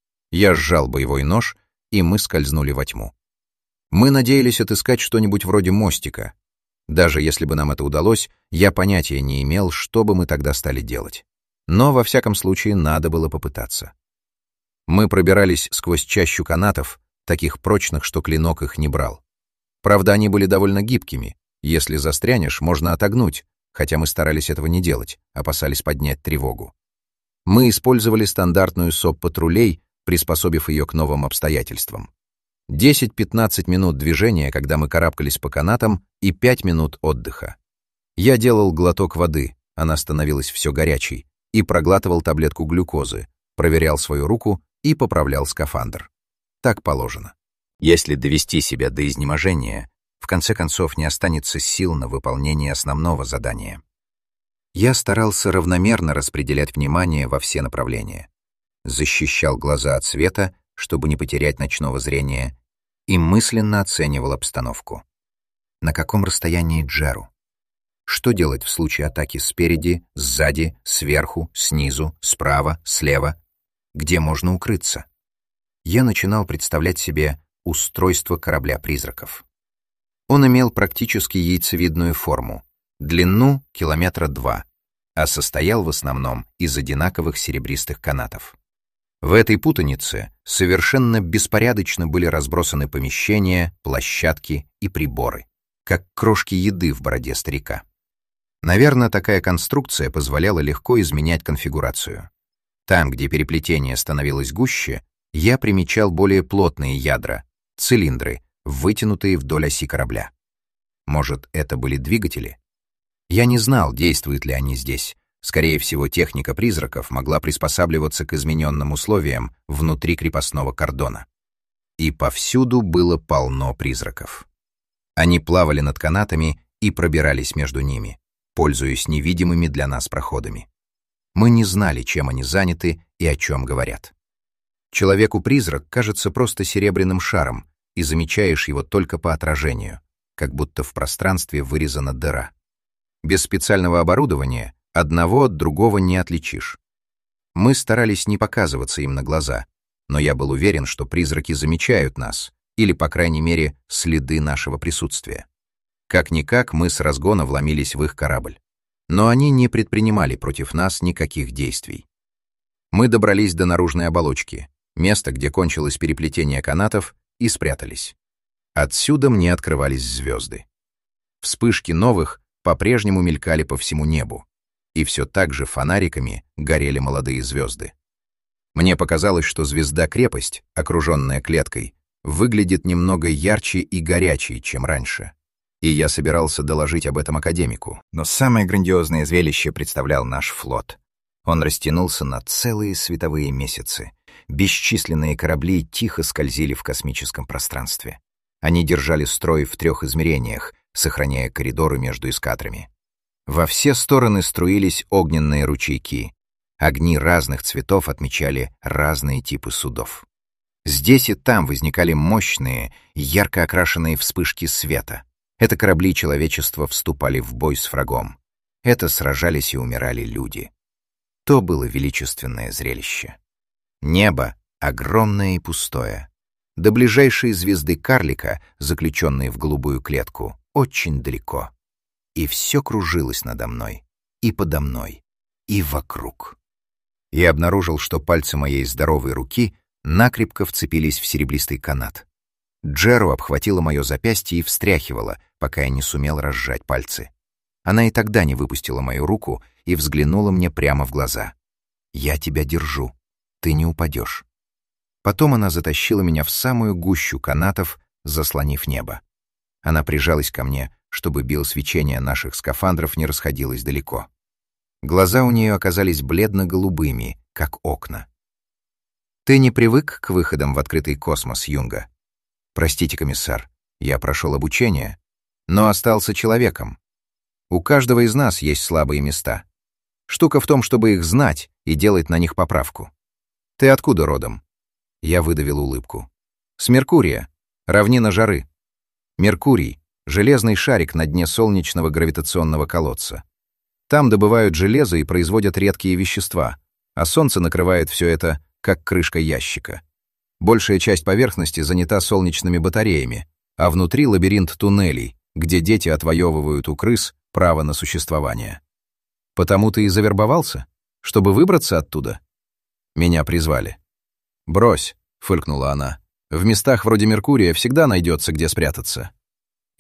Я сжал боевой нож, и мы скользнули во тьму. Мы надеялись отыскать что-нибудь вроде мостика. Даже если бы нам это удалось, я понятия не имел, что бы мы тогда стали делать. Но, во всяком случае, надо было попытаться. Мы пробирались сквозь чащу канатов, таких прочных, что клинок их не брал. Правда, они были довольно гибкими. Если застрянешь, можно отогнуть, хотя мы старались этого не делать, опасались поднять тревогу. Мы использовали стандартную СОП патрулей, приспособив ее к новым обстоятельствам. десять-пятнадцать минут движения, когда мы карабкались по канатам, и пять минут отдыха. Я делал глоток воды, она становилась все горячей, и проглатывал таблетку глюкозы, проверял свою руку и поправлял скафандр. Так положено. Если довести себя до изнеможения, в конце концов не останется сил на выполнение основного задания. Я старался равномерно распределять внимание во все направления. Защищал глаза от света, чтобы не потерять ночного зрения, и мысленно оценивал обстановку. На каком расстоянии Джеру? Что делать в случае атаки спереди, сзади, сверху, снизу, справа, слева? Где можно укрыться? Я начинал представлять себе устройство корабля-призраков. Он имел практически яйцевидную форму, длину километра два, а состоял в основном из одинаковых серебристых канатов. В этой путанице совершенно беспорядочно были разбросаны помещения, площадки и приборы, как крошки еды в бороде старика. Наверное, такая конструкция позволяла легко изменять конфигурацию. Там, где переплетение становилось гуще, я примечал более плотные ядра, цилиндры, вытянутые вдоль оси корабля. Может, это были двигатели? Я не знал, действуют ли они здесь. Скорее всего, техника призраков могла приспосабливаться к измененным условиям внутри крепостного кордона. И повсюду было полно призраков. Они плавали над канатами и пробирались между ними, пользуясь невидимыми для нас проходами. Мы не знали, чем они заняты и о чем говорят. Человеку-призрак кажется просто серебряным шаром, и замечаешь его только по отражению, как будто в пространстве вырезана дыра. Без специального оборудования одного от другого не отличишь. Мы старались не показываться им на глаза, но я был уверен, что призраки замечают нас, или, по крайней мере, следы нашего присутствия. Как-никак мы с разгона вломились в их корабль. Но они не предпринимали против нас никаких действий. Мы добрались до наружной оболочки, места, где кончилось переплетение канатов, и спрятались. Отсюда мне открывались звезды. Вспышки новых по-прежнему мелькали по всему небу, и все так же фонариками горели молодые звезды. Мне показалось, что звезда-крепость, окруженная клеткой, выглядит немного ярче и горячей, чем раньше. И я собирался доложить об этом академику. Но самое грандиозное зрелище представлял наш флот. Он растянулся на целые световые месяцы. Бесчисленные корабли тихо скользили в космическом пространстве. Они держали строй в трех измерениях, сохраняя коридоры между эскадрами. Во все стороны струились огненные ручейки. Огни разных цветов отмечали разные типы судов. Здесь и там возникали мощные, ярко окрашенные вспышки света. Это корабли человечества вступали в бой с врагом. Это сражались и умирали люди. То было величественное зрелище. Небо огромное и пустое. До ближайшей звезды карлика, заключенной в голубую клетку, очень далеко. И все кружилось надо мной, и подо мной, и вокруг. Я обнаружил, что пальцы моей здоровой руки накрепко вцепились в серебристый канат. Джеру обхватила мое запястье и встряхивала, пока я не сумел разжать пальцы. Она и тогда не выпустила мою руку и взглянула мне прямо в глаза. «Я тебя держу. Ты не упадешь». Потом она затащила меня в самую гущу канатов, заслонив небо. Она прижалась ко мне, чтобы биосвечение наших скафандров не расходилось далеко. Глаза у нее оказались бледно-голубыми, как окна. «Ты не привык к выходам в открытый космос, Юнга? Простите, комиссар, я прошел обучение, но остался человеком. У каждого из нас есть слабые места. Штука в том, чтобы их знать и делать на них поправку. Ты откуда родом?» Я выдавил улыбку. «С Меркурия, равнина жары. Меркурий — железный шарик на дне солнечного гравитационного колодца. Там добывают железо и производят редкие вещества, а солнце накрывает все это, как крышка ящика. Большая часть поверхности занята солнечными батареями, а внутри лабиринт туннелей, где дети отвоевывают у крыс право на существование. Потому ты и завербовался? Чтобы выбраться оттуда?» Меня призвали. «Брось», — фыркнула она, — «в местах вроде Меркурия всегда найдется, где спрятаться.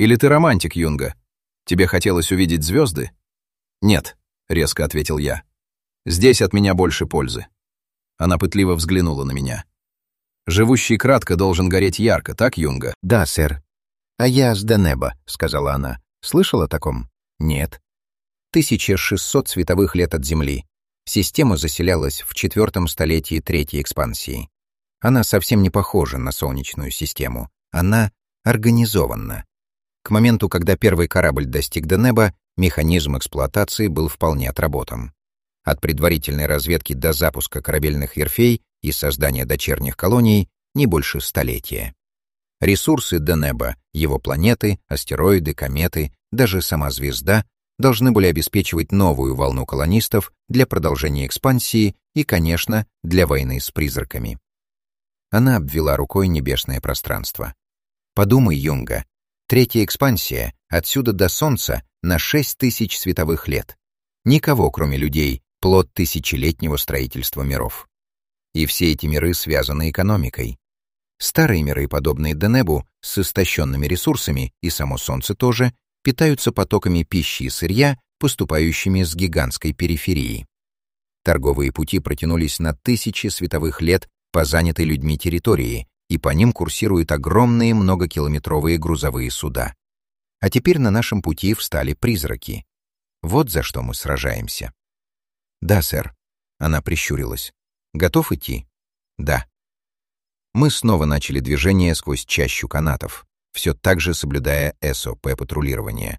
Или ты романтик, Юнга? Тебе хотелось увидеть звезды? Нет, резко ответил я. Здесь от меня больше пользы. Она пытливо взглянула на меня. Живущий кратко должен гореть ярко, так, Юнга? Да, сэр. А я с Денеба, сказала она. Слышал о таком? Нет. тысяча шестьсот световых лет от Земли. Система заселялась в четвертом столетии третьей экспансии. Она совсем не похожа на Солнечную систему. Она организована. К моменту, когда первый корабль достиг Денеба, механизм эксплуатации был вполне отработан. От предварительной разведки до запуска корабельных верфей и создания дочерних колоний не больше столетия. Ресурсы Денеба, его планеты, астероиды, кометы, даже сама звезда должны были обеспечивать новую волну колонистов для продолжения экспансии и, конечно, для войны с призраками. Она обвела рукой небесное пространство. Подумай, Юнга, третья экспансия отсюда до Солнца на шесть тысяч световых лет. Никого, кроме людей, плод тысячелетнего строительства миров. И все эти миры связаны экономикой. Старые миры, подобные Денебу, с истощенными ресурсами, и само Солнце тоже, питаются потоками пищи и сырья, поступающими с гигантской периферии. Торговые пути протянулись на тысячи световых лет по занятой людьми территории, и по ним курсируют огромные многокилометровые грузовые суда. А теперь на нашем пути встали призраки. Вот за что мы сражаемся. Да, сэр. Она прищурилась. Готов идти? Да. Мы снова начали движение сквозь чащу канатов, все так же соблюдая СОП патрулирования.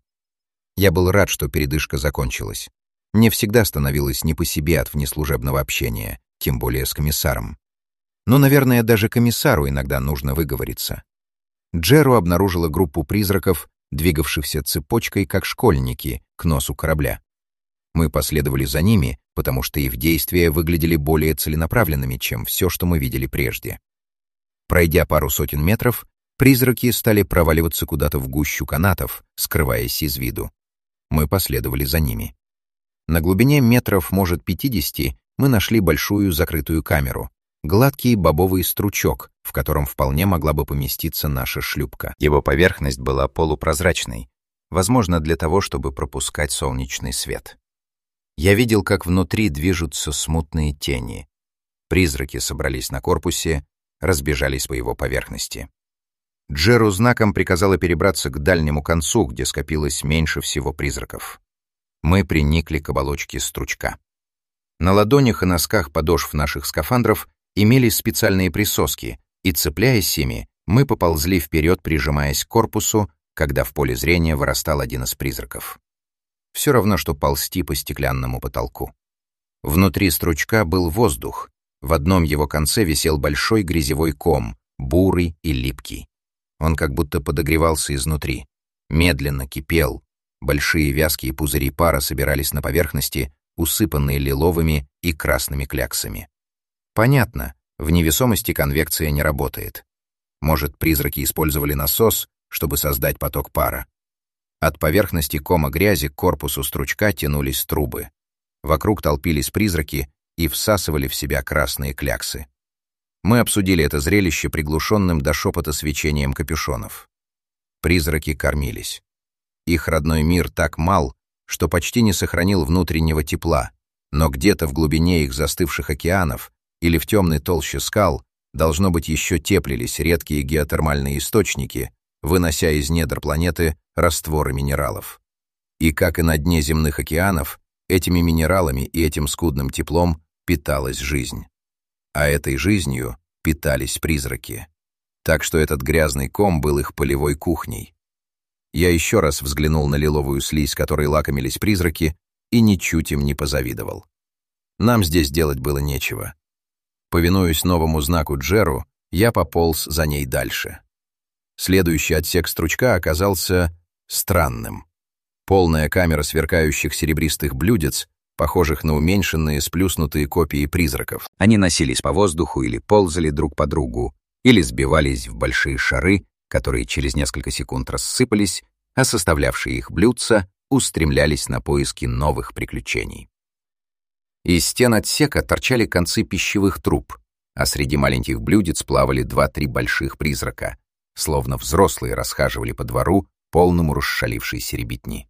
Я был рад, что передышка закончилась. Мне всегда становилось не по себе от внеслужебного общения, тем более с комиссаром. Но, наверное, даже комиссару иногда нужно выговориться. Джеру обнаружила группу призраков, двигавшихся цепочкой, как школьники, к носу корабля. Мы последовали за ними, потому что их действия выглядели более целенаправленными, чем все, что мы видели прежде. Пройдя пару сотен метров, призраки стали проваливаться куда-то в гущу канатов, скрываясь из виду. Мы последовали за ними. На глубине метров, может, пятидесяти, мы нашли большую закрытую камеру, гладкий бобовый стручок, в котором вполне могла бы поместиться наша шлюпка. Его поверхность была полупрозрачной, возможно, для того, чтобы пропускать солнечный свет. Я видел, как внутри движутся смутные тени. Призраки собрались на корпусе, разбежались по его поверхности. Джеру знаком приказала перебраться к дальнему концу, где скопилось меньше всего призраков. Мы приникли к оболочке стручка. На ладонях и носках подошв наших скафандров имелись специальные присоски, и, цепляясь ими, мы поползли вперед, прижимаясь к корпусу, когда в поле зрения вырастал один из призраков. Все равно, что ползти по стеклянному потолку. Внутри стручка был воздух. В одном его конце висел большой грязевой ком, бурый и липкий. Он как будто подогревался изнутри. Медленно кипел. Большие вязкие пузыри пара собирались на поверхности, усыпанные лиловыми и красными кляксами. Понятно, в невесомости конвекция не работает. Может, призраки использовали насос, чтобы создать поток пара. От поверхности кома грязи к корпусу стручка тянулись трубы. Вокруг толпились призраки и всасывали в себя красные кляксы. Мы обсудили это зрелище приглушенным до шепота свечением капюшонов. Призраки кормились. Их родной мир так мал, что почти не сохранил внутреннего тепла, но где-то в глубине их застывших океанов или в темной толще скал должно быть еще теплились редкие геотермальные источники, вынося из недр планеты растворы минералов. И как и на дне земных океанов, этими минералами и этим скудным теплом питалась жизнь. А этой жизнью питались призраки. Так что этот грязный ком был их полевой кухней. Я еще раз взглянул на лиловую слизь, которой лакомились призраки, и ничуть им не позавидовал. Нам здесь делать было нечего. Повинуясь новому знаку Джеру, я пополз за ней дальше. Следующий отсек стручка оказался странным. Полная камера сверкающих серебристых блюдец, похожих на уменьшенные сплюснутые копии призраков. Они носились по воздуху или ползали друг по другу, или сбивались в большие шары, которые через несколько секунд рассыпались, а составлявшие их блюдца устремлялись на поиски новых приключений. Из стен отсека торчали концы пищевых труб, а среди маленьких блюдец плавали два-три больших призрака, словно взрослые расхаживали по двору, полному расшалившейся ребятни.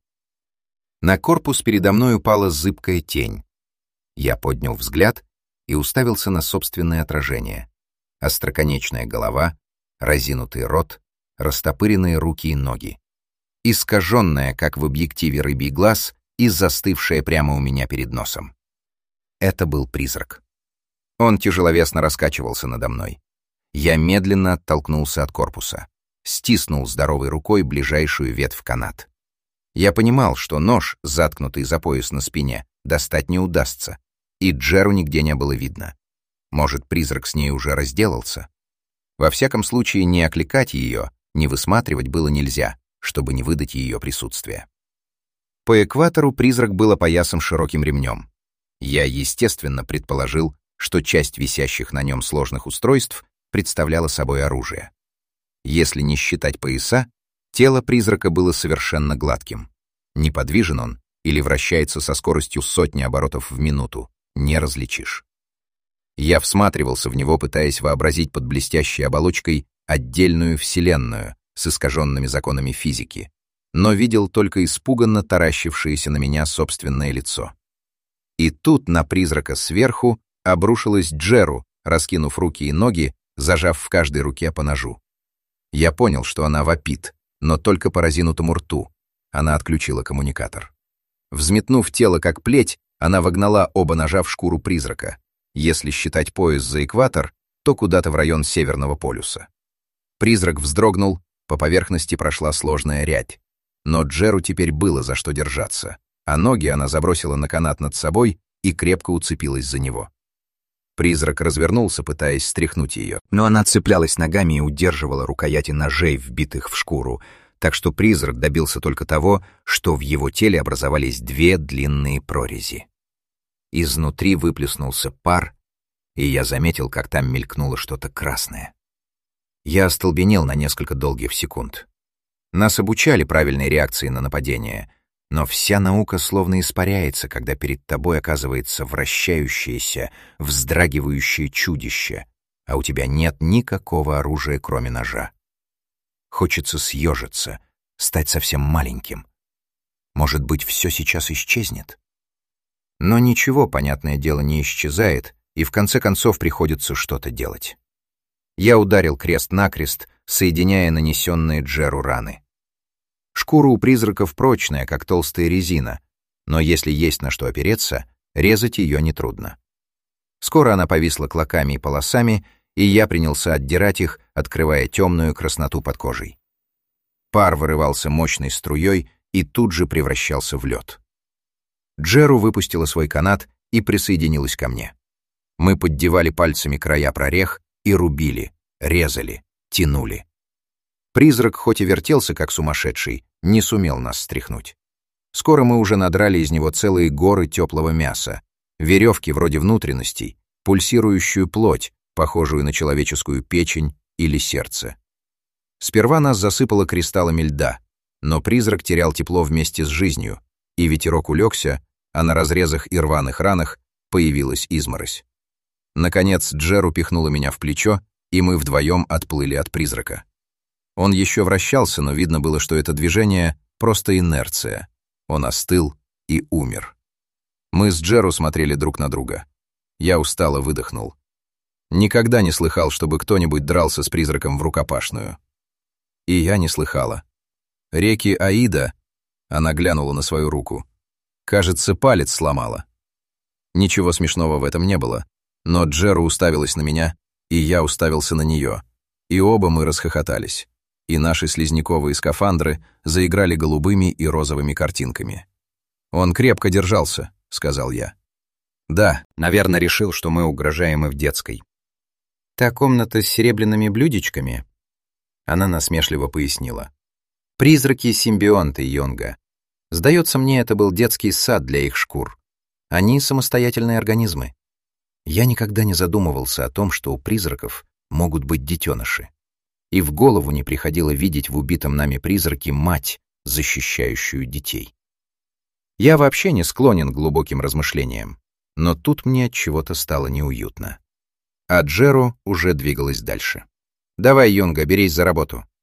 На корпус передо мной упала зыбкая тень. Я поднял взгляд и уставился на собственное отражение. Остроконечная голова, разинутый рот, растопыренные руки и ноги. Искаженная, как в объективе рыбий глаз, и застывшая прямо у меня перед носом. Это был призрак. Он тяжеловесно раскачивался надо мной. Я медленно оттолкнулся от корпуса, стиснул здоровой рукой ближайшую ветвь канат. Я понимал, что нож, заткнутый за пояс на спине, достать не удастся, и Джеру нигде не было видно. Может, призрак с ней уже разделался? Во всяком случае, не окликать ее, не высматривать было нельзя, чтобы не выдать ее присутствие. По экватору призрак был опоясан широким ремнем. Я, естественно, предположил, что часть висящих на нем сложных устройств представляла собой оружие. Если не считать пояса, тело призрака было совершенно гладким. Неподвижен он или вращается со скоростью сотни оборотов в минуту, не различишь. Я всматривался в него, пытаясь вообразить под блестящей оболочкой отдельную вселенную с искаженными законами физики, но видел только испуганно таращившееся на меня собственное лицо. И тут на призрака сверху обрушилась Джеру, раскинув руки и ноги, зажав в каждой руке по ножу. Я понял, что она вопит, но только по разинутому рту. Она отключила коммуникатор. Взметнув тело как плеть, она вогнала оба ножа в шкуру призрака. Если считать пояс за экватор, то куда-то в район Северного полюса. Призрак вздрогнул, по поверхности прошла сложная рябь. Но Джеру теперь было за что держаться, а ноги она забросила на канат над собой и крепко уцепилась за него. Призрак развернулся, пытаясь стряхнуть ее, но она цеплялась ногами и удерживала рукояти ножей, вбитых в шкуру, так что призрак добился только того, что в его теле образовались две длинные прорези. Изнутри выплеснулся пар, и я заметил, как там мелькнуло что-то красное. Я остолбенел на несколько долгих секунд. Нас обучали правильной реакции на нападение, но вся наука словно испаряется, когда перед тобой оказывается вращающееся, вздрагивающее чудище, а у тебя нет никакого оружия, кроме ножа. Хочется съежиться, стать совсем маленьким. Может быть, все сейчас исчезнет? Но ничего, понятное дело, не исчезает, и в конце концов приходится что-то делать. Я ударил крест-накрест, соединяя нанесенные Джеру раны. Шкура у призраков прочная, как толстая резина, но если есть на что опереться, резать ее нетрудно. Скоро она повисла клоками и полосами, и я принялся отдирать их, открывая темную красноту под кожей. Пар вырывался мощной струей и тут же превращался в лед. Джеру выпустила свой канат и присоединилась ко мне. Мы поддевали пальцами края прорех и рубили, резали, тянули. Призрак, хоть и вертелся как сумасшедший, не сумел нас стряхнуть. Скоро мы уже надрали из него целые горы теплого мяса, веревки вроде внутренностей, пульсирующую плоть, похожую на человеческую печень или сердце. Сперва нас засыпало кристаллами льда, но призрак терял тепло вместе с жизнью, и ветерок улегся, а на разрезах и рваных ранах появилась изморозь. Наконец Джеру пихнула меня в плечо, и мы вдвоем отплыли от призрака. Он еще вращался, но видно было, что это движение — просто инерция. Он остыл и умер. Мы с Джеру смотрели друг на друга. Я устало выдохнул. Никогда не слыхал, чтобы кто-нибудь дрался с призраком в рукопашную. И я не слыхала. Реки Аида, она глянула на свою руку, кажется, палец сломала. Ничего смешного в этом не было, но Джеру уставилась на меня, и я уставился на нее, и оба мы расхохотались, и наши слизняковые скафандры заиграли голубыми и розовыми картинками. «Он крепко держался», — сказал я. «Да, наверное, решил, что мы угрожаем и в детской». «Та комната с серебряными блюдечками?» Она насмешливо пояснила. «Призраки-симбионты Йонга. Сдается мне, это был детский сад для их шкур. Они самостоятельные организмы. Я никогда не задумывался о том, что у призраков могут быть детеныши. И в голову не приходило видеть в убитом нами призраке мать, защищающую детей. Я вообще не склонен к глубоким размышлениям, но тут мне от чего-то стало неуютно. А Джеру уже двигалась дальше. «Давай, Йонга, берись за работу».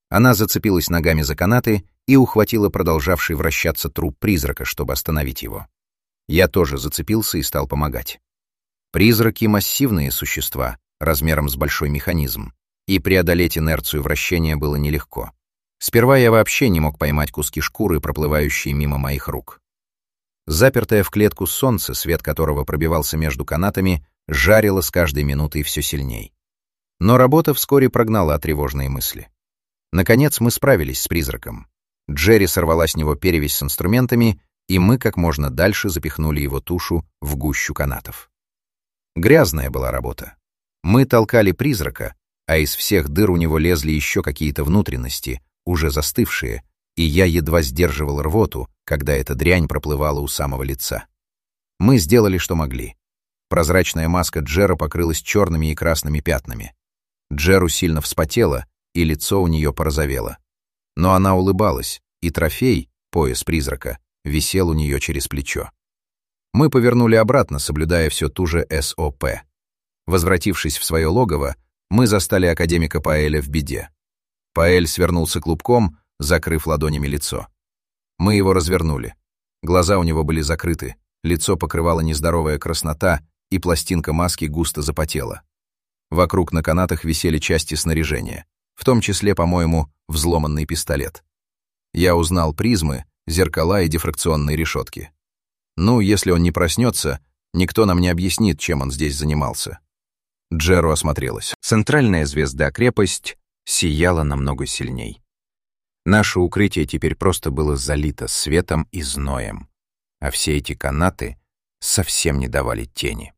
Она зацепилась ногами за канаты и ухватила продолжавший вращаться труп призрака, чтобы остановить его. Я тоже зацепился и стал помогать. Призраки — массивные существа, размером с большой механизм, и преодолеть инерцию вращения было нелегко. Сперва я вообще не мог поймать куски шкуры, проплывающие мимо моих рук. Запертое в клетку солнце, свет которого пробивался между канатами, жарило с каждой минутой все сильней. Но работа вскоре прогнала тревожные мысли. Наконец мы справились с призраком. Джерри сорвала с него перевязь с инструментами, и мы как можно дальше запихнули его тушу в гущу канатов. Грязная была работа. Мы толкали призрака, а из всех дыр у него лезли еще какие-то внутренности, уже застывшие, и я едва сдерживал рвоту, когда эта дрянь проплывала у самого лица. Мы сделали, что могли. Прозрачная маска Джера покрылась черными и красными пятнами. Джеру сильно вспотела, и лицо у нее порозовело. Но она улыбалась, и трофей, пояс призрака, висел у нее через плечо. Мы повернули обратно, соблюдая все ту же эс о пэ. Возвратившись в свое логово, мы застали академика Паэля в беде. Паэль свернулся клубком, закрыв ладонями лицо. Мы его развернули. Глаза у него были закрыты, лицо покрывала нездоровая краснота, и пластинка маски густо запотела. Вокруг на канатах висели части снаряжения, в том числе, по-моему, взломанный пистолет. Я узнал призмы, зеркала и дифракционные решетки. Ну, если он не проснется, никто нам не объяснит, чем он здесь занимался. Джеру осмотрелась. Центральная звезда-крепость сияла намного сильней. Наше укрытие теперь просто было залито светом и зноем, а все эти канаты совсем не давали тени.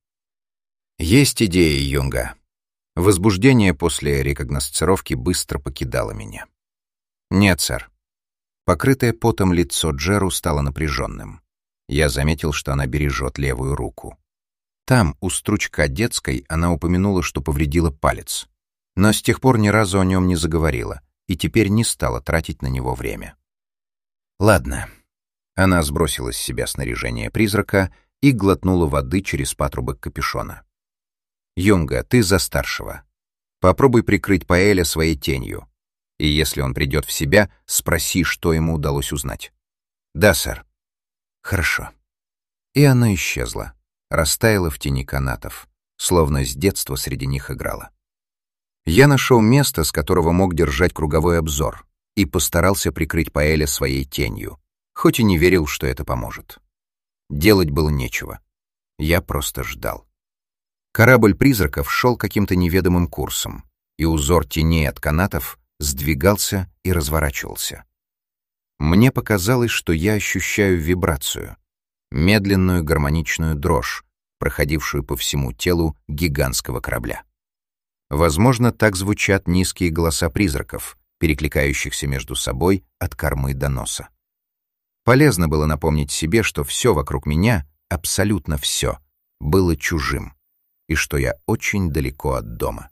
Есть идея, Юнга. Возбуждение после рекогносцировки быстро покидало меня. Нет, сэр. Покрытое потом лицо Джеру стало напряженным. Я заметил, что она бережет левую руку. Там, у стручка детской, она упомянула, что повредила палец. Но с тех пор ни разу о нем не заговорила, и теперь не стала тратить на него время. Ладно. Она сбросила с себя снаряжение призрака и глотнула воды через патрубок капюшона. «Юнга, ты за старшего. Попробуй прикрыть Паэля своей тенью. И если он придет в себя, спроси, что ему удалось узнать». «Да, сэр». «Хорошо». И она исчезла, растаяла в тени канатов, словно с детства среди них играла. Я нашел место, с которого мог держать круговой обзор, и постарался прикрыть Паэля своей тенью, хоть и не верил, что это поможет. Делать было нечего. Я просто ждал. Корабль призраков шел каким-то неведомым курсом, и узор теней от канатов сдвигался и разворачивался. Мне показалось, что я ощущаю вибрацию, медленную гармоничную дрожь, проходившую по всему телу гигантского корабля. Возможно, так звучат низкие голоса призраков, перекликающихся между собой от кормы до носа. Полезно было напомнить себе, что все вокруг меня, абсолютно все, было чужим, и что я очень далеко от дома.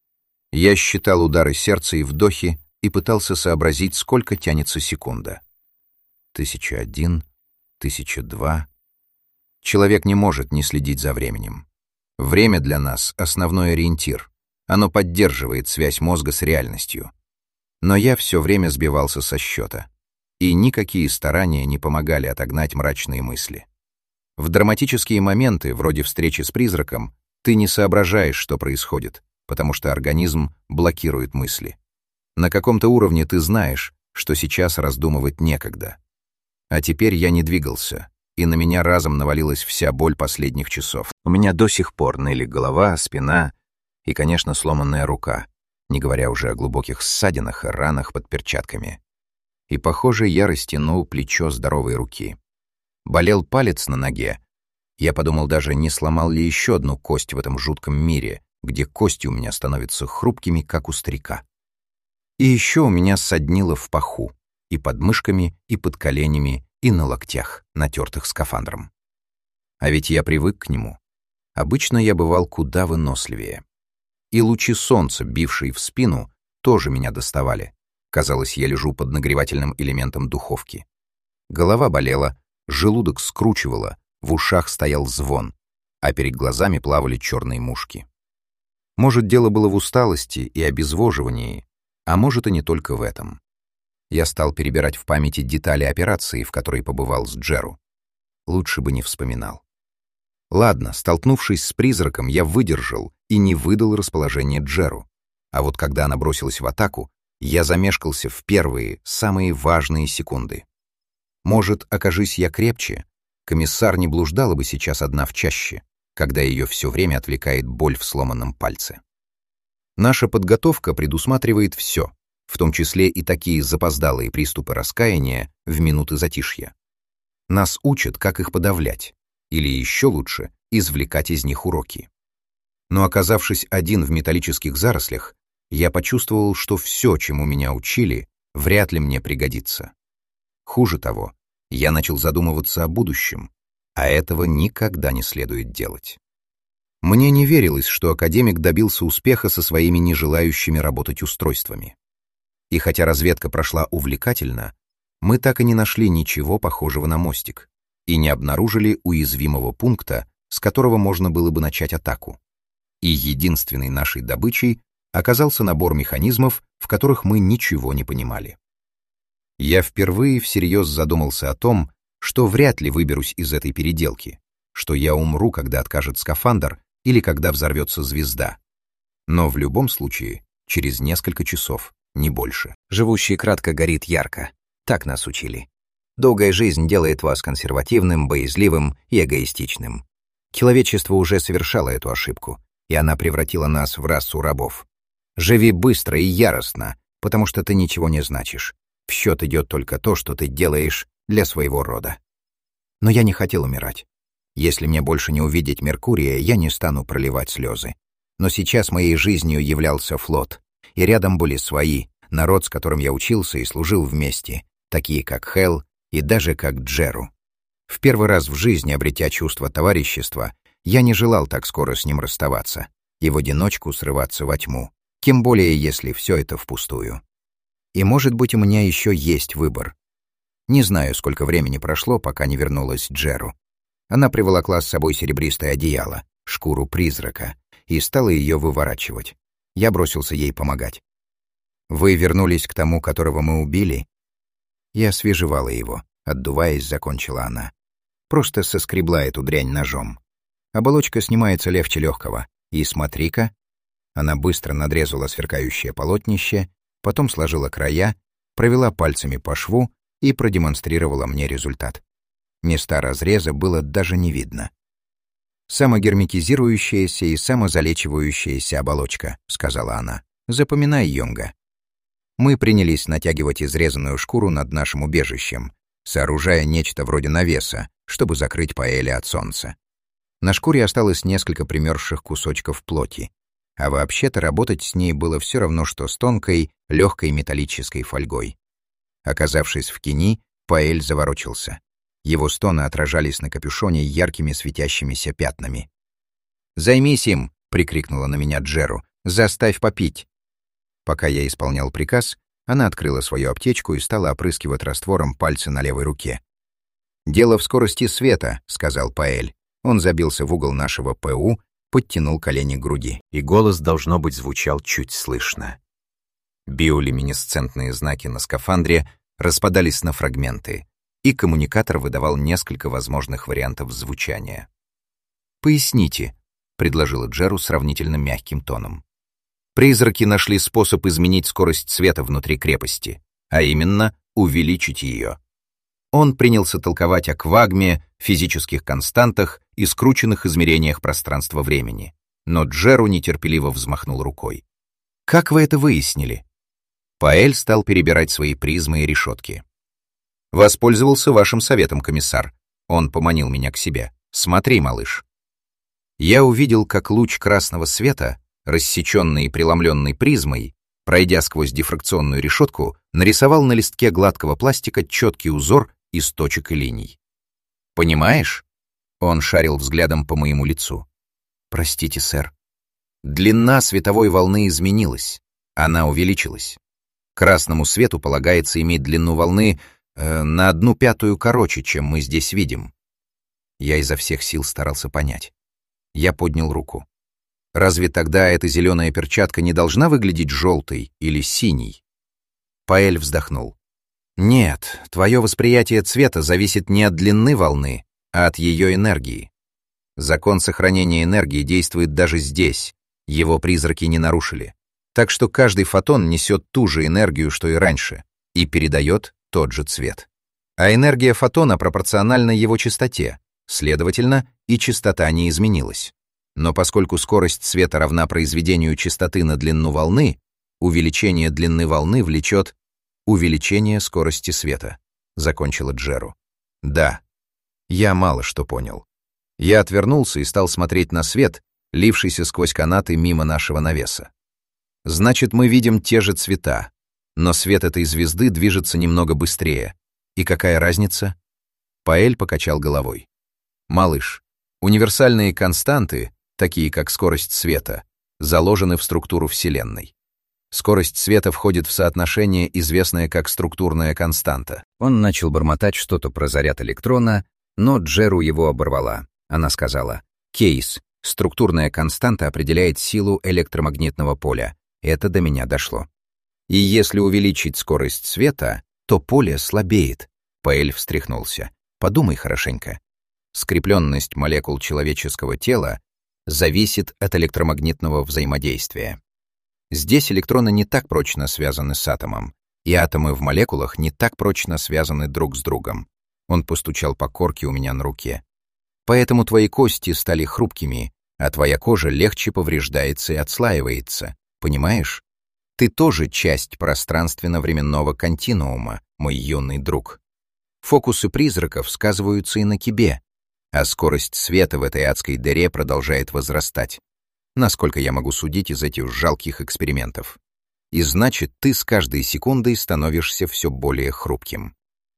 Я считал удары сердца и вдохи и пытался сообразить, сколько тянется секунда. Тысяча один, тысяча два. Человек не может не следить за временем. Время для нас — основной ориентир. Оно поддерживает связь мозга с реальностью. Но я все время сбивался со счета, и никакие старания не помогали отогнать мрачные мысли. В драматические моменты, вроде встречи с призраком, ты не соображаешь, что происходит, потому что организм блокирует мысли. На каком-то уровне ты знаешь, что сейчас раздумывать некогда. А теперь я не двигался, и на меня разом навалилась вся боль последних часов. У меня до сих пор ныли голова, спина и, конечно, сломанная рука, не говоря уже о глубоких ссадинах и ранах под перчатками. И, похоже, я растянул плечо здоровой руки. Болел палец на ноге. Я подумал даже, не сломал ли еще одну кость в этом жутком мире, где кости у меня становятся хрупкими, как у старика. И еще у меня ссаднило в паху, и под мышками, и под коленями, и на локтях, натертых скафандром. А ведь я привык к нему. Обычно я бывал куда выносливее. И лучи солнца, бившие в спину, тоже меня доставали. Казалось, я лежу под нагревательным элементом духовки. Голова болела, желудок скручивало, в ушах стоял звон, а перед глазами плавали черные мушки. Может, дело было в усталости и обезвоживании, А может, и не только в этом. Я стал перебирать в памяти детали операции, в которой побывал с Джеру. Лучше бы не вспоминал. Ладно, столкнувшись с призраком, я выдержал и не выдал расположение Джеру. А вот когда она бросилась в атаку, я замешкался в первые, самые важные секунды. Может, окажись я крепче, комиссар не блуждала бы сейчас одна в чаще, когда ее все время отвлекает боль в сломанном пальце. Наша подготовка предусматривает все, в том числе и такие запоздалые приступы раскаяния в минуты затишья. Нас учат, как их подавлять, или еще лучше, извлекать из них уроки. Но оказавшись один в металлических зарослях, я почувствовал, что все, чему меня учили, вряд ли мне пригодится. Хуже того, я начал задумываться о будущем, а этого никогда не следует делать. Мне не верилось, что академик добился успеха со своими нежелающими работать устройствами. И хотя разведка прошла увлекательно, мы так и не нашли ничего похожего на мостик и не обнаружили уязвимого пункта, с которого можно было бы начать атаку. И единственной нашей добычей оказался набор механизмов, в которых мы ничего не понимали. Я впервые всерьез задумался о том, что вряд ли выберусь из этой переделки, что я умру, когда откажет скафандр или когда взорвется звезда. Но в любом случае, через несколько часов, не больше. Живущий кратко горит ярко. Так нас учили. Долгая жизнь делает вас консервативным, боязливым и эгоистичным. Человечество уже совершало эту ошибку, и она превратила нас в расу рабов. Живи быстро и яростно, потому что ты ничего не значишь. В счет идет только то, что ты делаешь для своего рода. Но я не хотел умирать. Если мне больше не увидеть Меркурия, я не стану проливать слезы. Но сейчас моей жизнью являлся флот, и рядом были свои, народ, с которым я учился и служил вместе, такие как Хэл и даже как Джеру. В первый раз в жизни, обретя чувство товарищества, я не желал так скоро с ним расставаться и в одиночку срываться во тьму, тем более если все это впустую. И, может быть, у меня еще есть выбор. Не знаю, сколько времени прошло, пока не вернулась Джеру. Она приволокла с собой серебристое одеяло, шкуру призрака, и стала ее выворачивать. Я бросился ей помогать. «Вы вернулись к тому, которого мы убили?» Я освежевала его, отдуваясь, закончила она. Просто соскребла эту дрянь ножом. Оболочка снимается легче легкого. И смотри-ка. Она быстро надрезала сверкающее полотнище, потом сложила края, провела пальцами по шву и продемонстрировала мне результат. Места разреза было даже не видно. «Самогерметизирующаяся и самозалечивающаяся оболочка», — сказала она. «Запоминай, Йонга». Мы принялись натягивать изрезанную шкуру над нашим убежищем, сооружая нечто вроде навеса, чтобы закрыть Паэля от солнца. На шкуре осталось несколько примерзших кусочков плоти, а вообще-то работать с ней было все равно, что с тонкой, легкой металлической фольгой. Оказавшись в тени, Паэль заворочился. Его стоны отражались на капюшоне яркими светящимися пятнами. «Займись им!» — прикрикнула на меня Джеру. «Заставь попить!» Пока я исполнял приказ, она открыла свою аптечку и стала опрыскивать раствором пальцы на левой руке. «Дело в скорости света», — сказал Паэль. Он забился в угол нашего ПУ, подтянул колени к груди. И голос, должно быть, звучал чуть слышно. Биолюминесцентные знаки на скафандре распадались на фрагменты, и коммуникатор выдавал несколько возможных вариантов звучания. «Поясните», — предложила Джеру сравнительно мягким тоном. «Призраки нашли способ изменить скорость света внутри крепости, а именно увеличить ее». Он принялся толковать о квагме, физических константах и скрученных измерениях пространства-времени, но Джеру нетерпеливо взмахнул рукой. «Как вы это выяснили?» Паэль стал перебирать свои призмы и решетки. «Воспользовался вашим советом, комиссар». Он поманил меня к себе. «Смотри, малыш». Я увидел, как луч красного света, рассеченный и преломленный призмой, пройдя сквозь дифракционную решетку, нарисовал на листке гладкого пластика четкий узор из точек и линий. «Понимаешь?» Он шарил взглядом по моему лицу. «Простите, сэр». Длина световой волны изменилась. Она увеличилась. Красному свету полагается иметь длину волны э, на одну пятую короче, чем мы здесь видим. Я изо всех сил старался понять. Я поднял руку. Разве тогда эта зеленая перчатка не должна выглядеть желтой или синей? Паэль вздохнул. Нет, твое восприятие цвета зависит не от длины волны, а от ее энергии. Закон сохранения энергии действует даже здесь, его призраки не нарушили. Так что каждый фотон несет ту же энергию, что и раньше, и передает тот же цвет. А энергия фотона пропорциональна его частоте, следовательно, и частота не изменилась. Но поскольку скорость света равна произведению частоты на длину волны, увеличение длины волны влечет увеличение скорости света, закончила Джеру. Да, я мало что понял. Я отвернулся и стал смотреть на свет, лившийся сквозь канаты мимо нашего навеса. Значит, мы видим те же цвета, но свет этой звезды движется немного быстрее. И какая разница? Паэль покачал головой. Малыш, универсальные константы, такие как скорость света, заложены в структуру Вселенной. Скорость света входит в соотношение, известное как структурная константа. Он начал бормотать что-то про заряд электрона, но Джеру его оборвала. Она сказала: «Кейс, структурная константа определяет силу электромагнитного поля. Это до меня дошло. И если увеличить скорость света, то поле слабеет». Паэль встряхнулся. «Подумай хорошенько. Скрепленность молекул человеческого тела зависит от электромагнитного взаимодействия. Здесь электроны не так прочно связаны с атомом, и атомы в молекулах не так прочно связаны друг с другом». Он постучал по корке у меня на руке. «Поэтому твои кости стали хрупкими, а твоя кожа легче повреждается и отслаивается. Понимаешь? Ты тоже часть пространственно-временного континуума, мой юный друг. Фокусы призраков сказываются и на тебе, а скорость света в этой адской дыре продолжает возрастать, насколько я могу судить из этих жалких экспериментов. И значит, ты с каждой секундой становишься все более хрупким».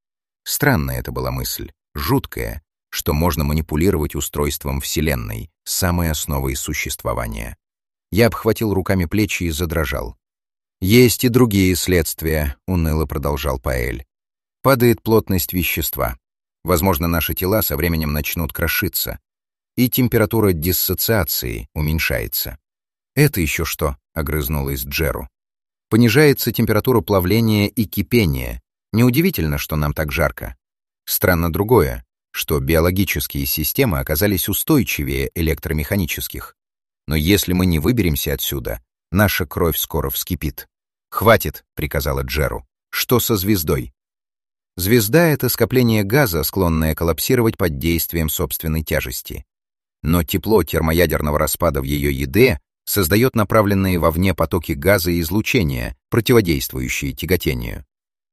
Странная это была мысль, жуткая, что можно манипулировать устройством Вселенной, самой основой существования. Я обхватил руками плечи и задрожал. «Есть и другие следствия», — уныло продолжал Паэль. «Падает плотность вещества. Возможно, наши тела со временем начнут крошиться, и температура диссоциации уменьшается». «Это еще что?» — огрызнулась Джеру. «Понижается температура плавления и кипения. Неудивительно, что нам так жарко. Странно другое, что биологические системы оказались устойчивее электромеханических. Но если мы не выберемся отсюда, наша кровь скоро вскипит». «Хватит», — приказала Джеру. «Что со звездой?» Звезда — это скопление газа, склонное коллапсировать под действием собственной тяжести. Но тепло термоядерного распада в ее ядре создает направленные вовне потоки газа и излучения, противодействующие тяготению.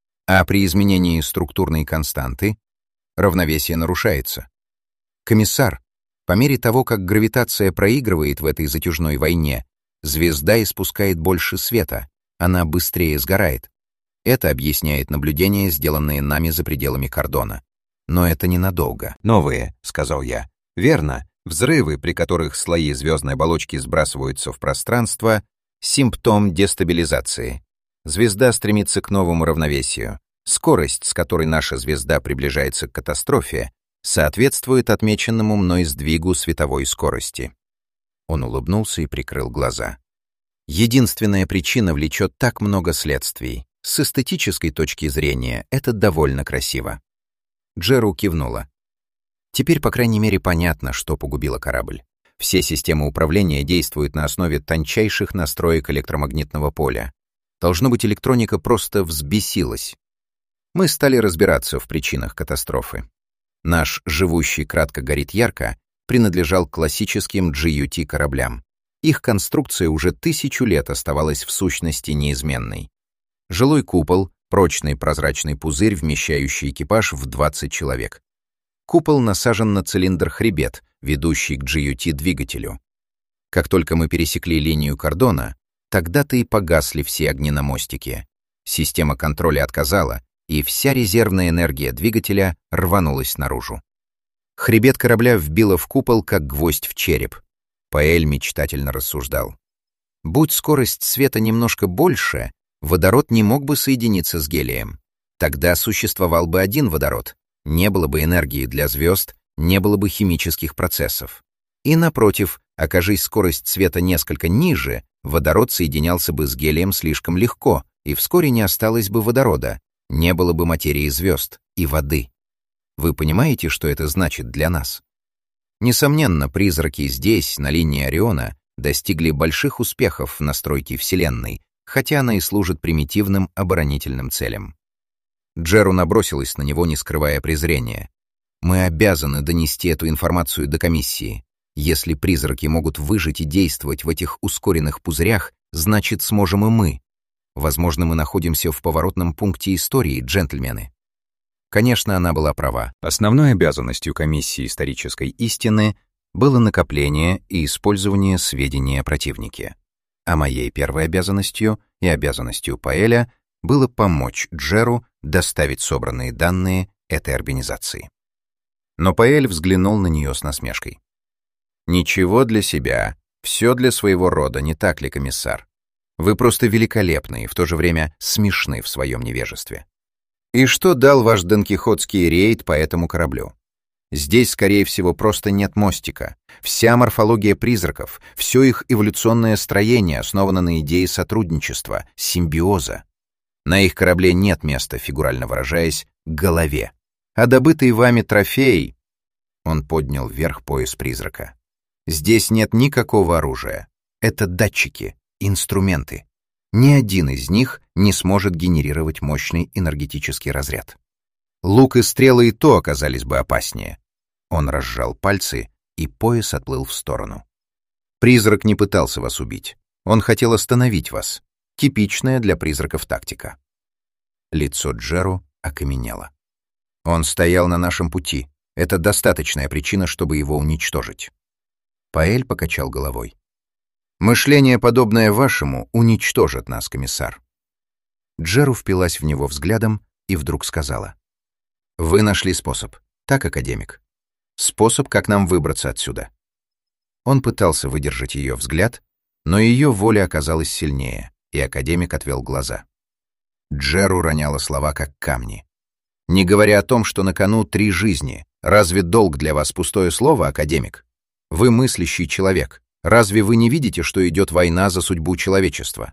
А при изменении структурной константы равновесие нарушается. Комиссар, по мере того, как гравитация проигрывает в этой затяжной войне, звезда испускает больше света, она быстрее сгорает. Это объясняет наблюдения, сделанные нами за пределами кордона. Но это ненадолго. «Новые», — сказал я. «Верно, взрывы, при которых слои звездной оболочки сбрасываются в пространство, симптом дестабилизации. Звезда стремится к новому равновесию. Скорость, с которой наша звезда приближается к катастрофе, соответствует отмеченному мной сдвигу световой скорости». Он улыбнулся и прикрыл глаза. «Единственная причина влечет так много следствий. С эстетической точки зрения это довольно красиво». Джеру кивнула. «Теперь, по крайней мере, понятно, что погубило корабль. Все системы управления действуют на основе тончайших настроек электромагнитного поля. Должно быть, электроника просто взбесилась. Мы стали разбираться в причинах катастрофы. Наш живущий кратко горит ярко принадлежал к классическим джи ю ти кораблям. Их конструкция уже тысячу лет оставалась в сущности неизменной. Жилой купол, прочный прозрачный пузырь, вмещающий экипаж в двадцать человек. Купол насажен на цилиндр-хребет, ведущий к джи ю ти-двигателю. Как только мы пересекли линию кордона, тогда-то и погасли все огни на мостике. Система контроля отказала, и вся резервная энергия двигателя рванулась наружу. Хребет корабля вбило в купол, как гвоздь в череп. Паэль мечтательно рассуждал. Будь скорость света немножко больше, водород не мог бы соединиться с гелием. Тогда существовал бы один водород, не было бы энергии для звезд, не было бы химических процессов. И, напротив, Окажись скорость света несколько ниже, водород соединялся бы с гелием слишком легко, и вскоре не осталось бы водорода, не было бы материи звезд и воды. Вы понимаете, что это значит для нас? Несомненно, призраки здесь, на линии Ориона, достигли больших успехов в настройке Вселенной, хотя она и служит примитивным оборонительным целям. Джеру набросилась на него, не скрывая презрения. «Мы обязаны донести эту информацию до комиссии. Если призраки могут выжить и действовать в этих ускоренных пузырях, значит, сможем и мы. Возможно, мы находимся в поворотном пункте истории, джентльмены». Конечно, она была права. Основной обязанностью комиссии исторической истины было накопление и использование сведений о противнике. А моей первой обязанностью и обязанностью Паэля было помочь Джеру доставить собранные данные этой организации. Но Паэль взглянул на нее с насмешкой. «Ничего для себя, все для своего рода, не так ли, комиссар? Вы просто великолепны и в то же время смешны в своем невежестве. И что дал ваш донкихотский рейд по этому кораблю? Здесь, скорее всего, просто нет мостика. Вся морфология призраков, все их эволюционное строение основано на идее сотрудничества, симбиоза. На их корабле нет места, фигурально выражаясь, голове. А добытый вами трофей...» Он поднял вверх пояс призрака. «Здесь нет никакого оружия. Это датчики, инструменты. Ни один из них не сможет генерировать мощный энергетический разряд. Лук и стрелы и то оказались бы опаснее». Он разжал пальцы, и пояс отплыл в сторону. «Призрак не пытался вас убить. Он хотел остановить вас. Типичная для призраков тактика». Лицо Джеру окаменело. «Он стоял на нашем пути. Это достаточная причина, чтобы его уничтожить». Паэль покачал головой. «Мышление, подобное вашему, уничтожит нас, комиссар». Джеру впилась в него взглядом и вдруг сказала: «Вы нашли способ, так, академик? Способ, как нам выбраться отсюда». Он пытался выдержать ее взгляд, но ее воля оказалась сильнее, и академик отвел глаза. Джеру роняла слова, как камни. «Не говоря о том, что на кону три жизни, разве долг для вас пустое слово, академик? Вы мыслящий человек. Разве вы не видите, что идет война за судьбу человечества?»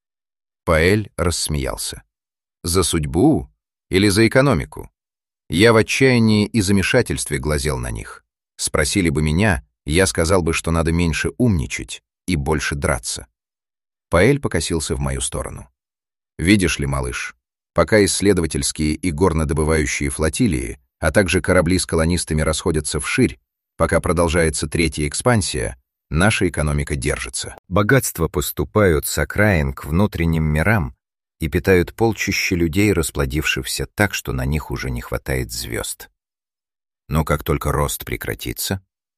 Паэль рассмеялся. «За судьбу или за экономику? Я в отчаянии и замешательстве глазел на них. Спросили бы меня, я сказал бы, что надо меньше умничать и больше драться». Паэль покосился в мою сторону. «Видишь ли, малыш, пока исследовательские и горнодобывающие флотилии, а также корабли с колонистами расходятся вширь, пока продолжается третья экспансия, наша экономика держится. Богатства поступают с окраин к внутренним мирам и питают полчища людей, расплодившихся так, что на них уже не хватает звезд. Но как только рост прекратится...»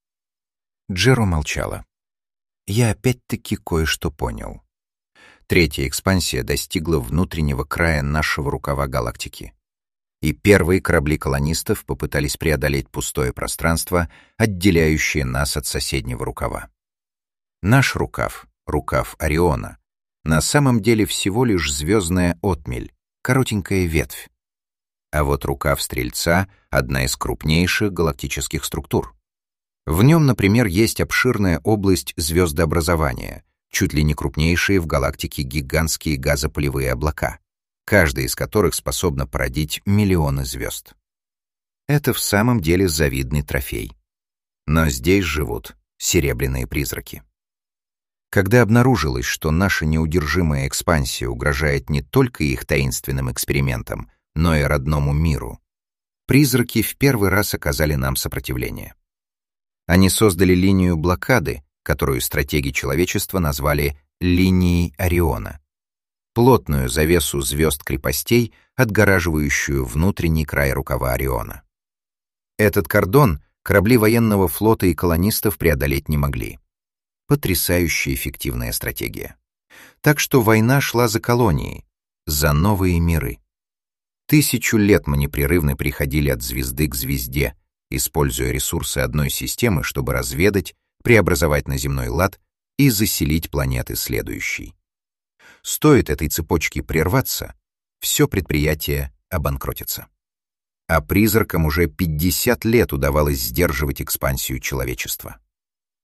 Джеру молчала. «Я опять-таки кое-что понял. Третья экспансия достигла внутреннего края нашего рукава галактики. И первые корабли колонистов попытались преодолеть пустое пространство, отделяющее нас от соседнего рукава. Наш рукав, рукав Ориона, на самом деле всего лишь звездная отмель, коротенькая ветвь. А вот рукав Стрельца — одна из крупнейших галактических структур. В нем, например, есть обширная область звездообразования, чуть ли не крупнейшие в галактике гигантские газопылевые облака, каждая из которых способна породить миллионы звезд. Это в самом деле завидный трофей. Но здесь живут серебряные призраки. Когда обнаружилось, что наша неудержимая экспансия угрожает не только их таинственным экспериментам, но и родному миру, призраки в первый раз оказали нам сопротивление. Они создали линию блокады, которую стратеги человечества назвали «линией Ориона», плотную завесу звезд-крепостей, отгораживающую внутренний край рукава Ориона. Этот кордон корабли военного флота и колонистов преодолеть не могли. Потрясающе эффективная стратегия. Так что война шла за колонии, за новые миры. Тысячу лет мы непрерывно переходили от звезды к звезде, используя ресурсы одной системы, чтобы разведать, преобразовать на земной лад и заселить планеты следующей. Стоит этой цепочке прерваться, все предприятие обанкротится. А призракам уже пятьдесят лет удавалось сдерживать экспансию человечества.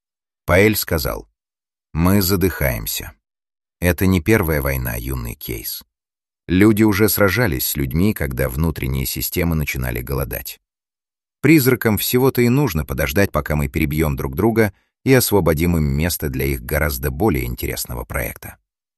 Паэль сказал: «Мы задыхаемся. Это не первая война, юный Кейс. Люди уже сражались с людьми, когда внутренние системы начинали голодать. Призракам всего-то и нужно подождать, пока мы перебьем друг друга и освободим им место для их гораздо более интересного проекта».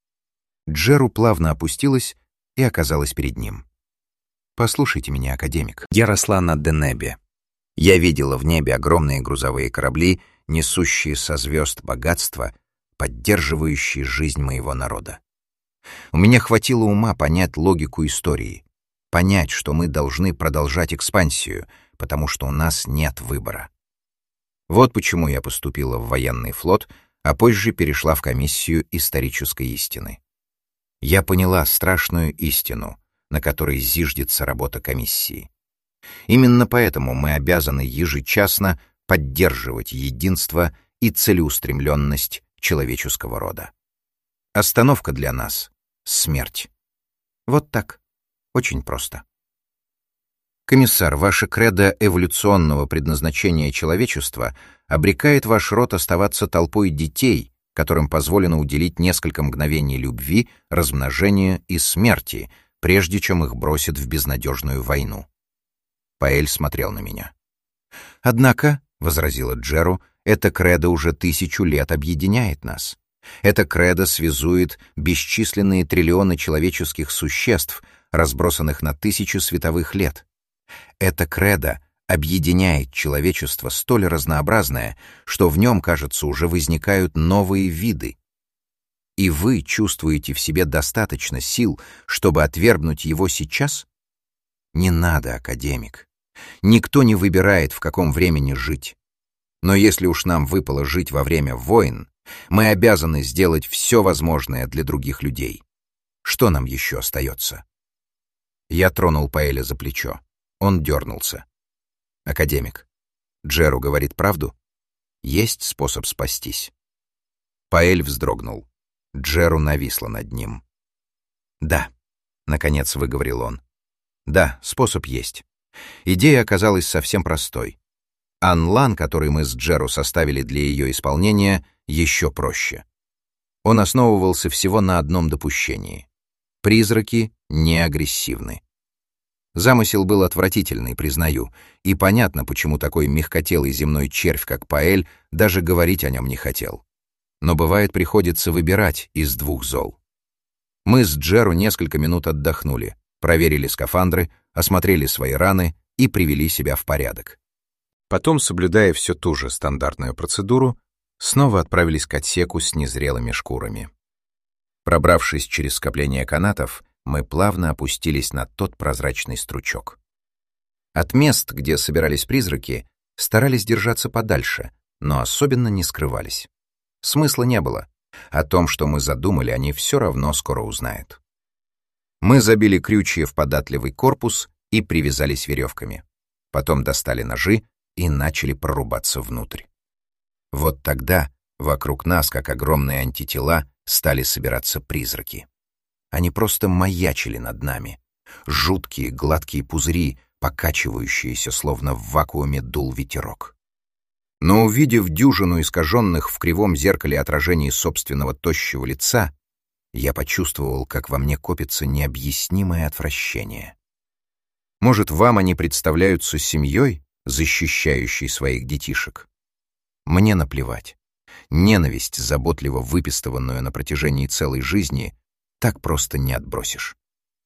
Джеру плавно опустилась и оказалась перед ним. «Послушайте меня, академик. Я росла на Денебе. Я видела в небе огромные грузовые корабли, несущие со звезд богатства, поддерживающие жизнь моего народа. У меня хватило ума понять логику истории, понять, что мы должны продолжать экспансию, потому что у нас нет выбора. Вот почему я поступила в военный флот, а позже перешла в комиссию исторической истины. Я поняла страшную истину, на которой зиждется работа комиссии. Именно поэтому мы обязаны ежечасно поддерживать единство и целеустремленность человеческого рода. Остановка для нас — смерть. Вот так. Очень просто. Комиссар, ваше кредо эволюционного предназначения человечества обрекает ваш род оставаться толпой детей, которым позволено уделить несколько мгновений любви, размножения и смерти, прежде чем их бросят в безнадежную войну. Паэль смотрел на меня. «Однако», — возразила Джеру, — «это кредо уже тысячу лет объединяет нас. Это кредо связует бесчисленные триллионы человеческих существ, разбросанных на тысячи световых лет. Это кредо объединяет человечество столь разнообразное, что в нем, кажется, уже возникают новые виды. И вы чувствуете в себе достаточно сил, чтобы отвергнуть его сейчас? Не надо, академик. Никто не выбирает, в каком времени жить. Но если уж нам выпало жить во время войн, мы обязаны сделать все возможное для других людей. Что нам еще остается?» Я тронул Паэля за плечо. Он дернулся. «Академик, Джеру говорит правду? Есть способ спастись?» Паэль вздрогнул. Джеру нависла над ним. «Да», — наконец выговорил он. «Да, способ есть. Идея оказалась совсем простой. Анлан, который мы с Джеру составили для ее исполнения, еще проще. Он основывался всего на одном допущении. Призраки не агрессивны. Замысел был отвратительный, признаю, и понятно, почему такой мягкотелый земной червь, как Паэль, даже говорить о нем не хотел. Но бывает, приходится выбирать из двух зол. Мы с Джеру несколько минут отдохнули, проверили скафандры, осмотрели свои раны и привели себя в порядок. Потом, соблюдая все ту же стандартную процедуру, снова отправились к отсеку с незрелыми шкурами. Пробравшись через скопление канатов, мы плавно опустились на тот прозрачный стручок. От мест, где собирались призраки, старались держаться подальше, но особенно не скрывались. Смысла не было. О том, что мы задумали, они все равно скоро узнают. Мы забили крючья в податливый корпус и привязались веревками. Потом достали ножи и начали прорубаться внутрь. Вот тогда вокруг нас, как огромные антитела, стали собираться призраки. Они просто маячили над нами. Жуткие гладкие пузыри, покачивающиеся, словно в вакууме дул ветерок. Но увидев дюжину искаженных в кривом зеркале отражений собственного тощего лица, я почувствовал, как во мне копится необъяснимое отвращение. Может, вам они представляются семьей, защищающей своих детишек? Мне наплевать. Ненависть, заботливо выпистыванную на протяжении целой жизни, так просто не отбросишь.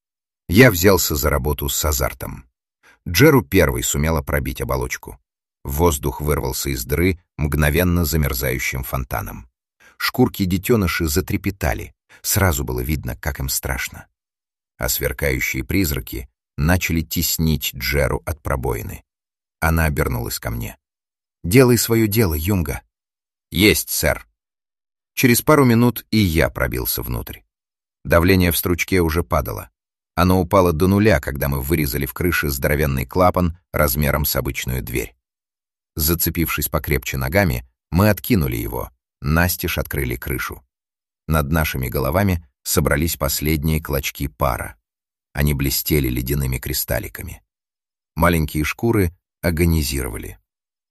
Я взялся за работу с азартом. Джеру первый сумела пробить оболочку. Воздух вырвался из дыры мгновенно замерзающим фонтаном. Шкурки детеныши затрепетали, сразу было видно, как им страшно. А сверкающие призраки начали теснить Джеру от пробоины. Она обернулась ко мне. «Делай свое дело, Юнга». «Есть, сэр». Через пару минут и я пробился внутрь. Давление в стручке уже падало. Оно упало до нуля, когда мы вырезали в крыше здоровенный клапан размером с обычную дверь. Зацепившись покрепче ногами, мы откинули его, настежь открыли крышу. Над нашими головами собрались последние клочки пара. Они блестели ледяными кристалликами. Маленькие шкуры агонизировали.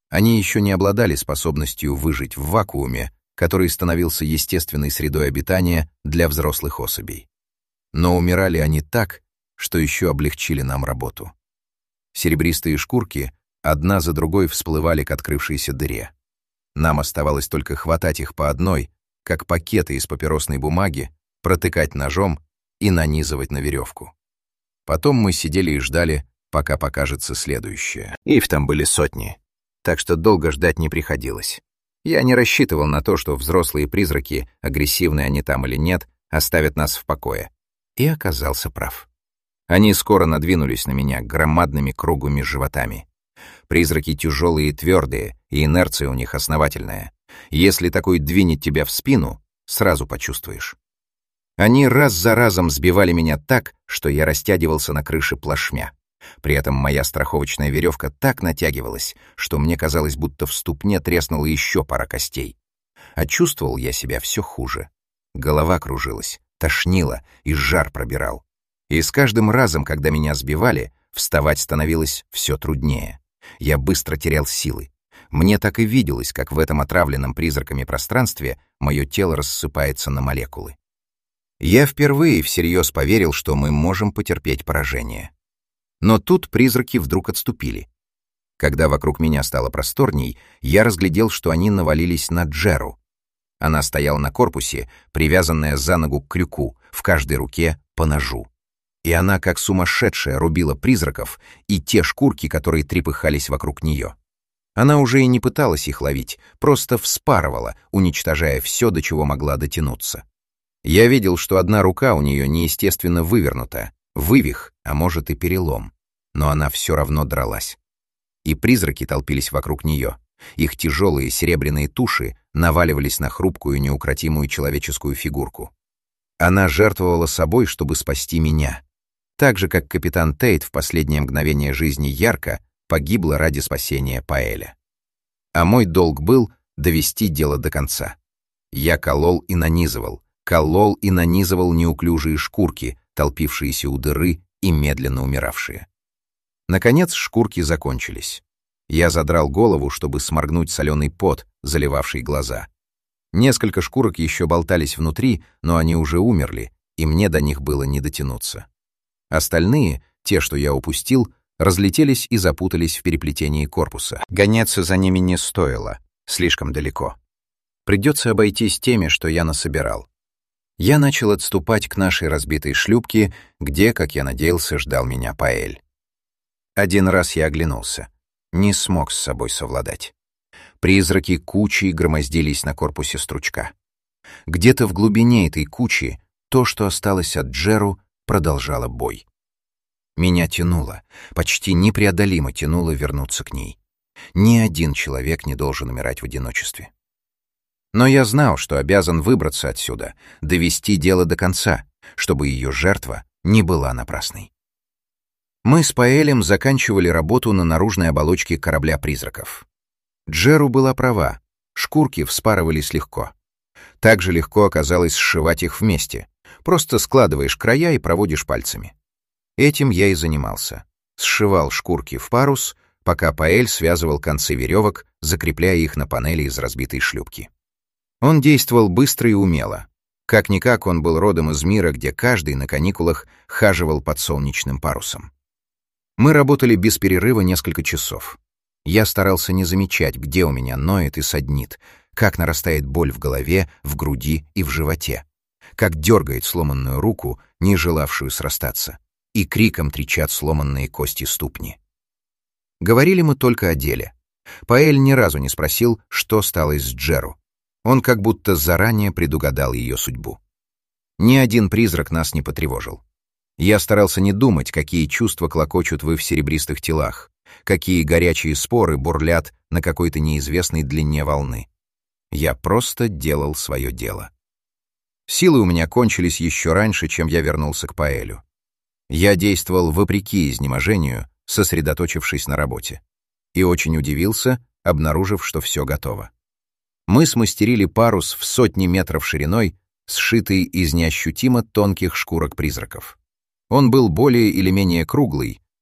Они еще не обладали способностью выжить в вакууме, который становился естественной средой обитания для взрослых особей. Но умирали они так, что еще облегчили нам работу. Серебристые шкурки одна за другой всплывали к открывшейся дыре. Нам оставалось только хватать их по одной, как пакеты из папиросной бумаги, протыкать ножом и нанизывать на веревку. Потом мы сидели и ждали, пока покажется следующее. Их там были сотни, так что долго ждать не приходилось. Я не рассчитывал на то, что взрослые призраки, агрессивны они там или нет, оставят нас в покое. И оказался прав. Они скоро надвинулись на меня громадными круглыми животами. Призраки тяжелые и твердые, и инерция у них основательная. Если такой двинет тебя в спину, сразу почувствуешь. Они раз за разом сбивали меня так, что я растягивался на крыше плашмя. При этом моя страховочная веревка так натягивалась, что мне казалось, будто в ступне треснула еще пара костей. А чувствовал я себя все хуже. Голова кружилась, тошнило и жар пробирал. И с каждым разом, когда меня сбивали, вставать становилось все труднее. Я быстро терял силы. Мне так и виделось, как в этом отравленном призраками пространстве мое тело рассыпается на молекулы. Я впервые всерьез поверил, что мы можем потерпеть поражение. Но тут призраки вдруг отступили. Когда вокруг меня стало просторней, я разглядел, что они навалились на Джеру. Она стояла на корпусе, привязанная за ногу к крюку, в каждой руке по ножу. И она, как сумасшедшая, рубила призраков и те шкурки, которые трепыхались вокруг нее. Она уже и не пыталась их ловить, просто вспарывала, уничтожая все, до чего могла дотянуться. Я видел, что одна рука у нее неестественно вывернута, вывих, а может и перелом, но она все равно дралась. И призраки толпились вокруг нее. Их тяжелые серебряные туши наваливались на хрупкую неукротимую человеческую фигурку. Она жертвовала собой, чтобы спасти меня. Так же, как капитан Тейт в последнее мгновение жизни Ярка погибла ради спасения Паэля. А мой долг был довести дело до конца. Я колол и нанизывал, колол и нанизывал неуклюжие шкурки, толпившиеся у дыры и медленно умиравшие. Наконец шкурки закончились. Я задрал голову, чтобы сморгнуть соленый пот, заливавший глаза. Несколько шкурок еще болтались внутри, но они уже умерли, и мне до них было не дотянуться. Остальные, те, что я упустил, разлетелись и запутались в переплетении корпуса. Гоняться за ними не стоило, слишком далеко. Придется обойтись теми, что я насобирал. Я начал отступать к нашей разбитой шлюпке, где, как я надеялся, ждал меня Паэль. Один раз я оглянулся. Не смог с собой совладать. Призраки кучей громоздились на корпусе стручка. Где-то в глубине этой кучи то, что осталось от Джеру, продолжало бой. Меня тянуло, почти непреодолимо тянуло вернуться к ней. Ни один человек не должен умирать в одиночестве. Но я знал, что обязан выбраться отсюда, довести дело до конца, чтобы ее жертва не была напрасной. Мы с Паэлем заканчивали работу на наружной оболочке корабля-призраков. Джеру была права, шкурки вспарывались легко. Так же легко оказалось сшивать их вместе. Просто складываешь края и проводишь пальцами. Этим я и занимался. Сшивал шкурки в парус, пока Паэль связывал концы веревок, закрепляя их на панели из разбитой шлюпки. Он действовал быстро и умело. Как-никак он был родом из мира, где каждый на каникулах хаживал под солнечным парусом. Мы работали без перерыва несколько часов. Я старался не замечать, где у меня ноет и саднит, как нарастает боль в голове, в груди и в животе, как дергает сломанную руку, не желавшую срастаться, и криком трещат сломанные кости ступни. Говорили мы только о деле. Паэль ни разу не спросил, что стало с Джеру. Он как будто заранее предугадал ее судьбу. Ни один призрак нас не потревожил. Я старался не думать, какие чувства клокочут вы в серебристых телах, какие горячие споры бурлят на какой-то неизвестной длине волны. Я просто делал свое дело. Силы у меня кончились еще раньше, чем я вернулся к Паэлю. Я действовал вопреки изнеможению, сосредоточившись на работе. И очень удивился, обнаружив, что все готово. Мы смастерили парус в сотни метров шириной, сшитый из неощутимо тонких шкурок призраков. Он был более или менее круглый,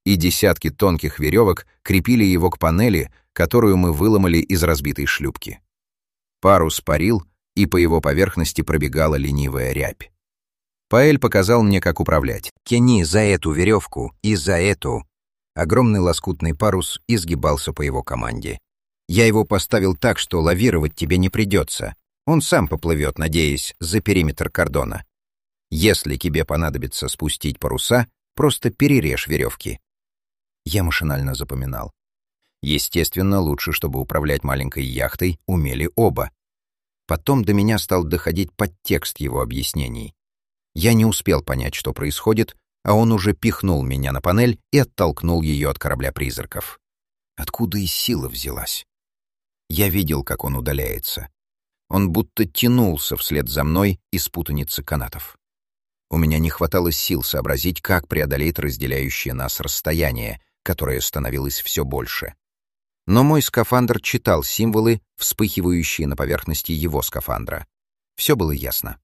и десятки тонких веревок крепили его к панели, которую мы выломали из разбитой шлюпки. Парус парил, и по его поверхности пробегала ленивая рябь. Паэль показал мне, как управлять. «Тяни за эту веревку и за эту». Огромный лоскутный парус изгибался по его команде. «Я его поставил так, что лавировать тебе не придется. Он сам поплывет, надеясь, за периметр кордона. Если тебе понадобится спустить паруса, просто перережь веревки». Я машинально запоминал. Естественно, лучше, чтобы управлять маленькой яхтой умели оба. Потом до меня стал доходить подтекст его объяснений. Я не успел понять, что происходит, а он уже пихнул меня на панель и оттолкнул ее от корабля призраков. Откуда и сила взялась? Я видел, как он удаляется. Он будто тянулся вслед за мной из путаницы канатов. У меня не хватало сил сообразить, как преодолеть разделяющее нас расстояние, которое становилось все больше. Но мой скафандр читал символы, вспыхивающие на поверхности его скафандра. Все было ясно.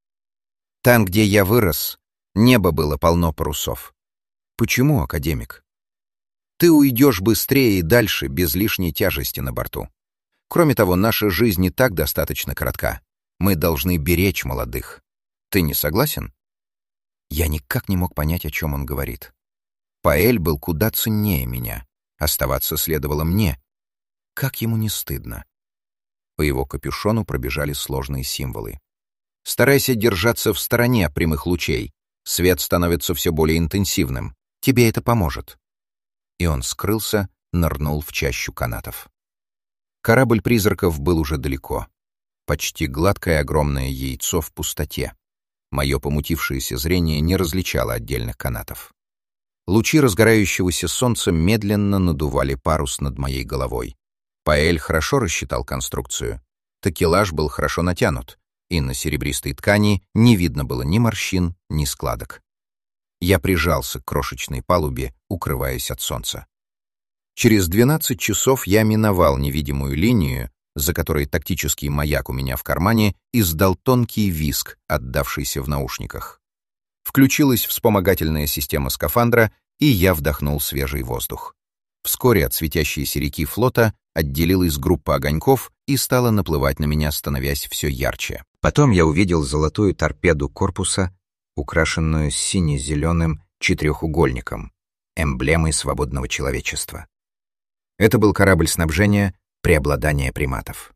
Там, где я вырос, небо было полно парусов. Почему, академик? Ты уйдешь быстрее и дальше, без лишней тяжести на борту. Кроме того, наша жизнь не так достаточно коротка. Мы должны беречь молодых. Ты не согласен? Я никак не мог понять, о чем он говорит. Паэль был куда ценнее меня. Оставаться следовало мне. Как ему не стыдно? По его капюшону пробежали сложные символы. Старайся держаться в стороне от прямых лучей. Свет становится все более интенсивным. Тебе это поможет. И он скрылся, нырнул в чащу канатов. Корабль призраков был уже далеко. Почти гладкое огромное яйцо в пустоте. Мое помутившееся зрение не различало отдельных канатов. Лучи разгорающегося солнца медленно надували парус над моей головой. Паэль хорошо рассчитал конструкцию. Такелаж был хорошо натянут, и на серебристой ткани не видно было ни морщин, ни складок. Я прижался к крошечной палубе, укрываясь от солнца. Через двенадцать часов я миновал невидимую линию, за которой тактический маяк у меня в кармане издал тонкий визг, отдавшийся в наушниках. Включилась вспомогательная система скафандра, и я вдохнул свежий воздух. Вскоре от светящейся реки флота отделилась группа огоньков и стала наплывать на меня, становясь все ярче. Потом я увидел золотую торпеду корпуса, украшенную сине-зеленым четырехугольником, эмблемой свободного человечества. Это был корабль снабжения «Преобладание приматов».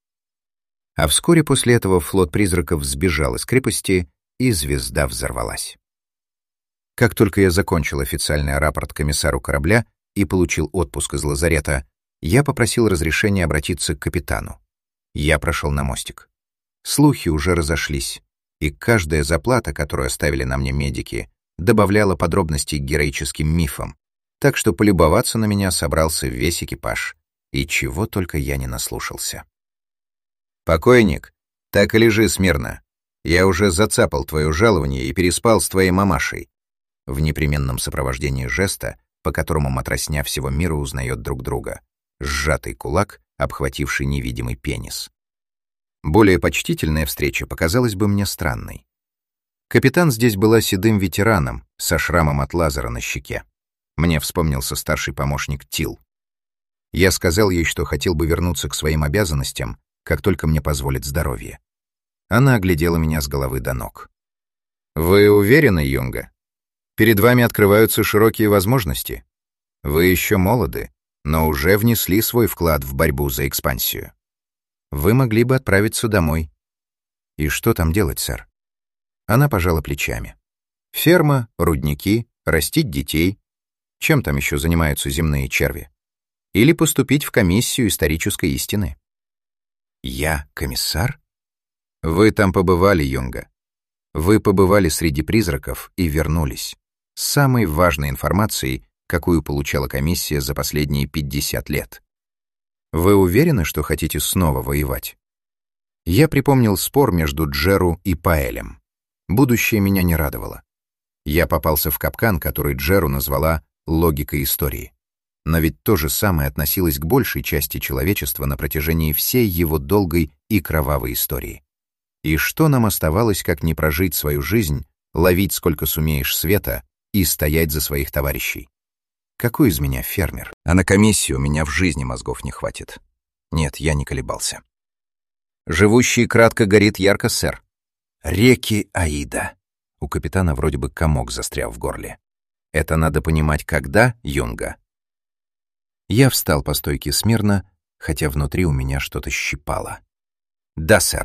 А вскоре после этого флот призраков сбежал из крепости, и звезда взорвалась. Как только я закончил официальный рапорт комиссару корабля и получил отпуск из лазарета, я попросил разрешения обратиться к капитану. Я прошел на мостик. Слухи уже разошлись, и каждая заплата, которую оставили на мне медики, добавляла подробностей к героическим мифам, так что полюбоваться на меня собрался весь экипаж, и чего только я не наслушался. «Покойник, так и лежи смирно. Я уже зацапал твое жалование и переспал с твоей мамашей», в непременном сопровождении жеста, по которому матросня всего мира узнает друг друга, сжатый кулак, обхвативший невидимый пенис. Более почтительная встреча показалась бы мне странной. Капитан здесь была седым ветераном, со шрамом от лазера на щеке. Мне вспомнился старший помощник Тил. Я сказал ей, что хотел бы вернуться к своим обязанностям, как только мне позволит здоровье. Она оглядела меня с головы до ног. «Вы уверены, Юнга? Перед вами открываются широкие возможности. Вы еще молоды, но уже внесли свой вклад в борьбу за экспансию. Вы могли бы отправиться домой». «И что там делать, сэр?» Она пожала плечами. «Ферма, рудники, растить детей. Чем там еще занимаются земные черви? Или поступить в комиссию исторической истины». «Я комиссар?» «Вы там побывали, Юнга. Вы побывали среди призраков и вернулись с самой важной информацией, какую получала комиссия за последние пятьдесят лет. Вы уверены, что хотите снова воевать?» Я припомнил спор между Джеру и Паэлем. Будущее меня не радовало. Я попался в капкан, который Джеру назвала «логикой истории». Но ведь то же самое относилось к большей части человечества на протяжении всей его долгой и кровавой истории. И что нам оставалось, как не прожить свою жизнь, ловить сколько сумеешь света и стоять за своих товарищей? Какой из меня фермер? А на комиссию у меня в жизни мозгов не хватит. Нет, я не колебался. Живущий кратко горит ярко, сэр. Реки Аида. У капитана вроде бы комок застрял в горле. Это надо понимать когда, Юнга? Я встал по стойке смирно, хотя внутри у меня что-то щипало. Да, сэр.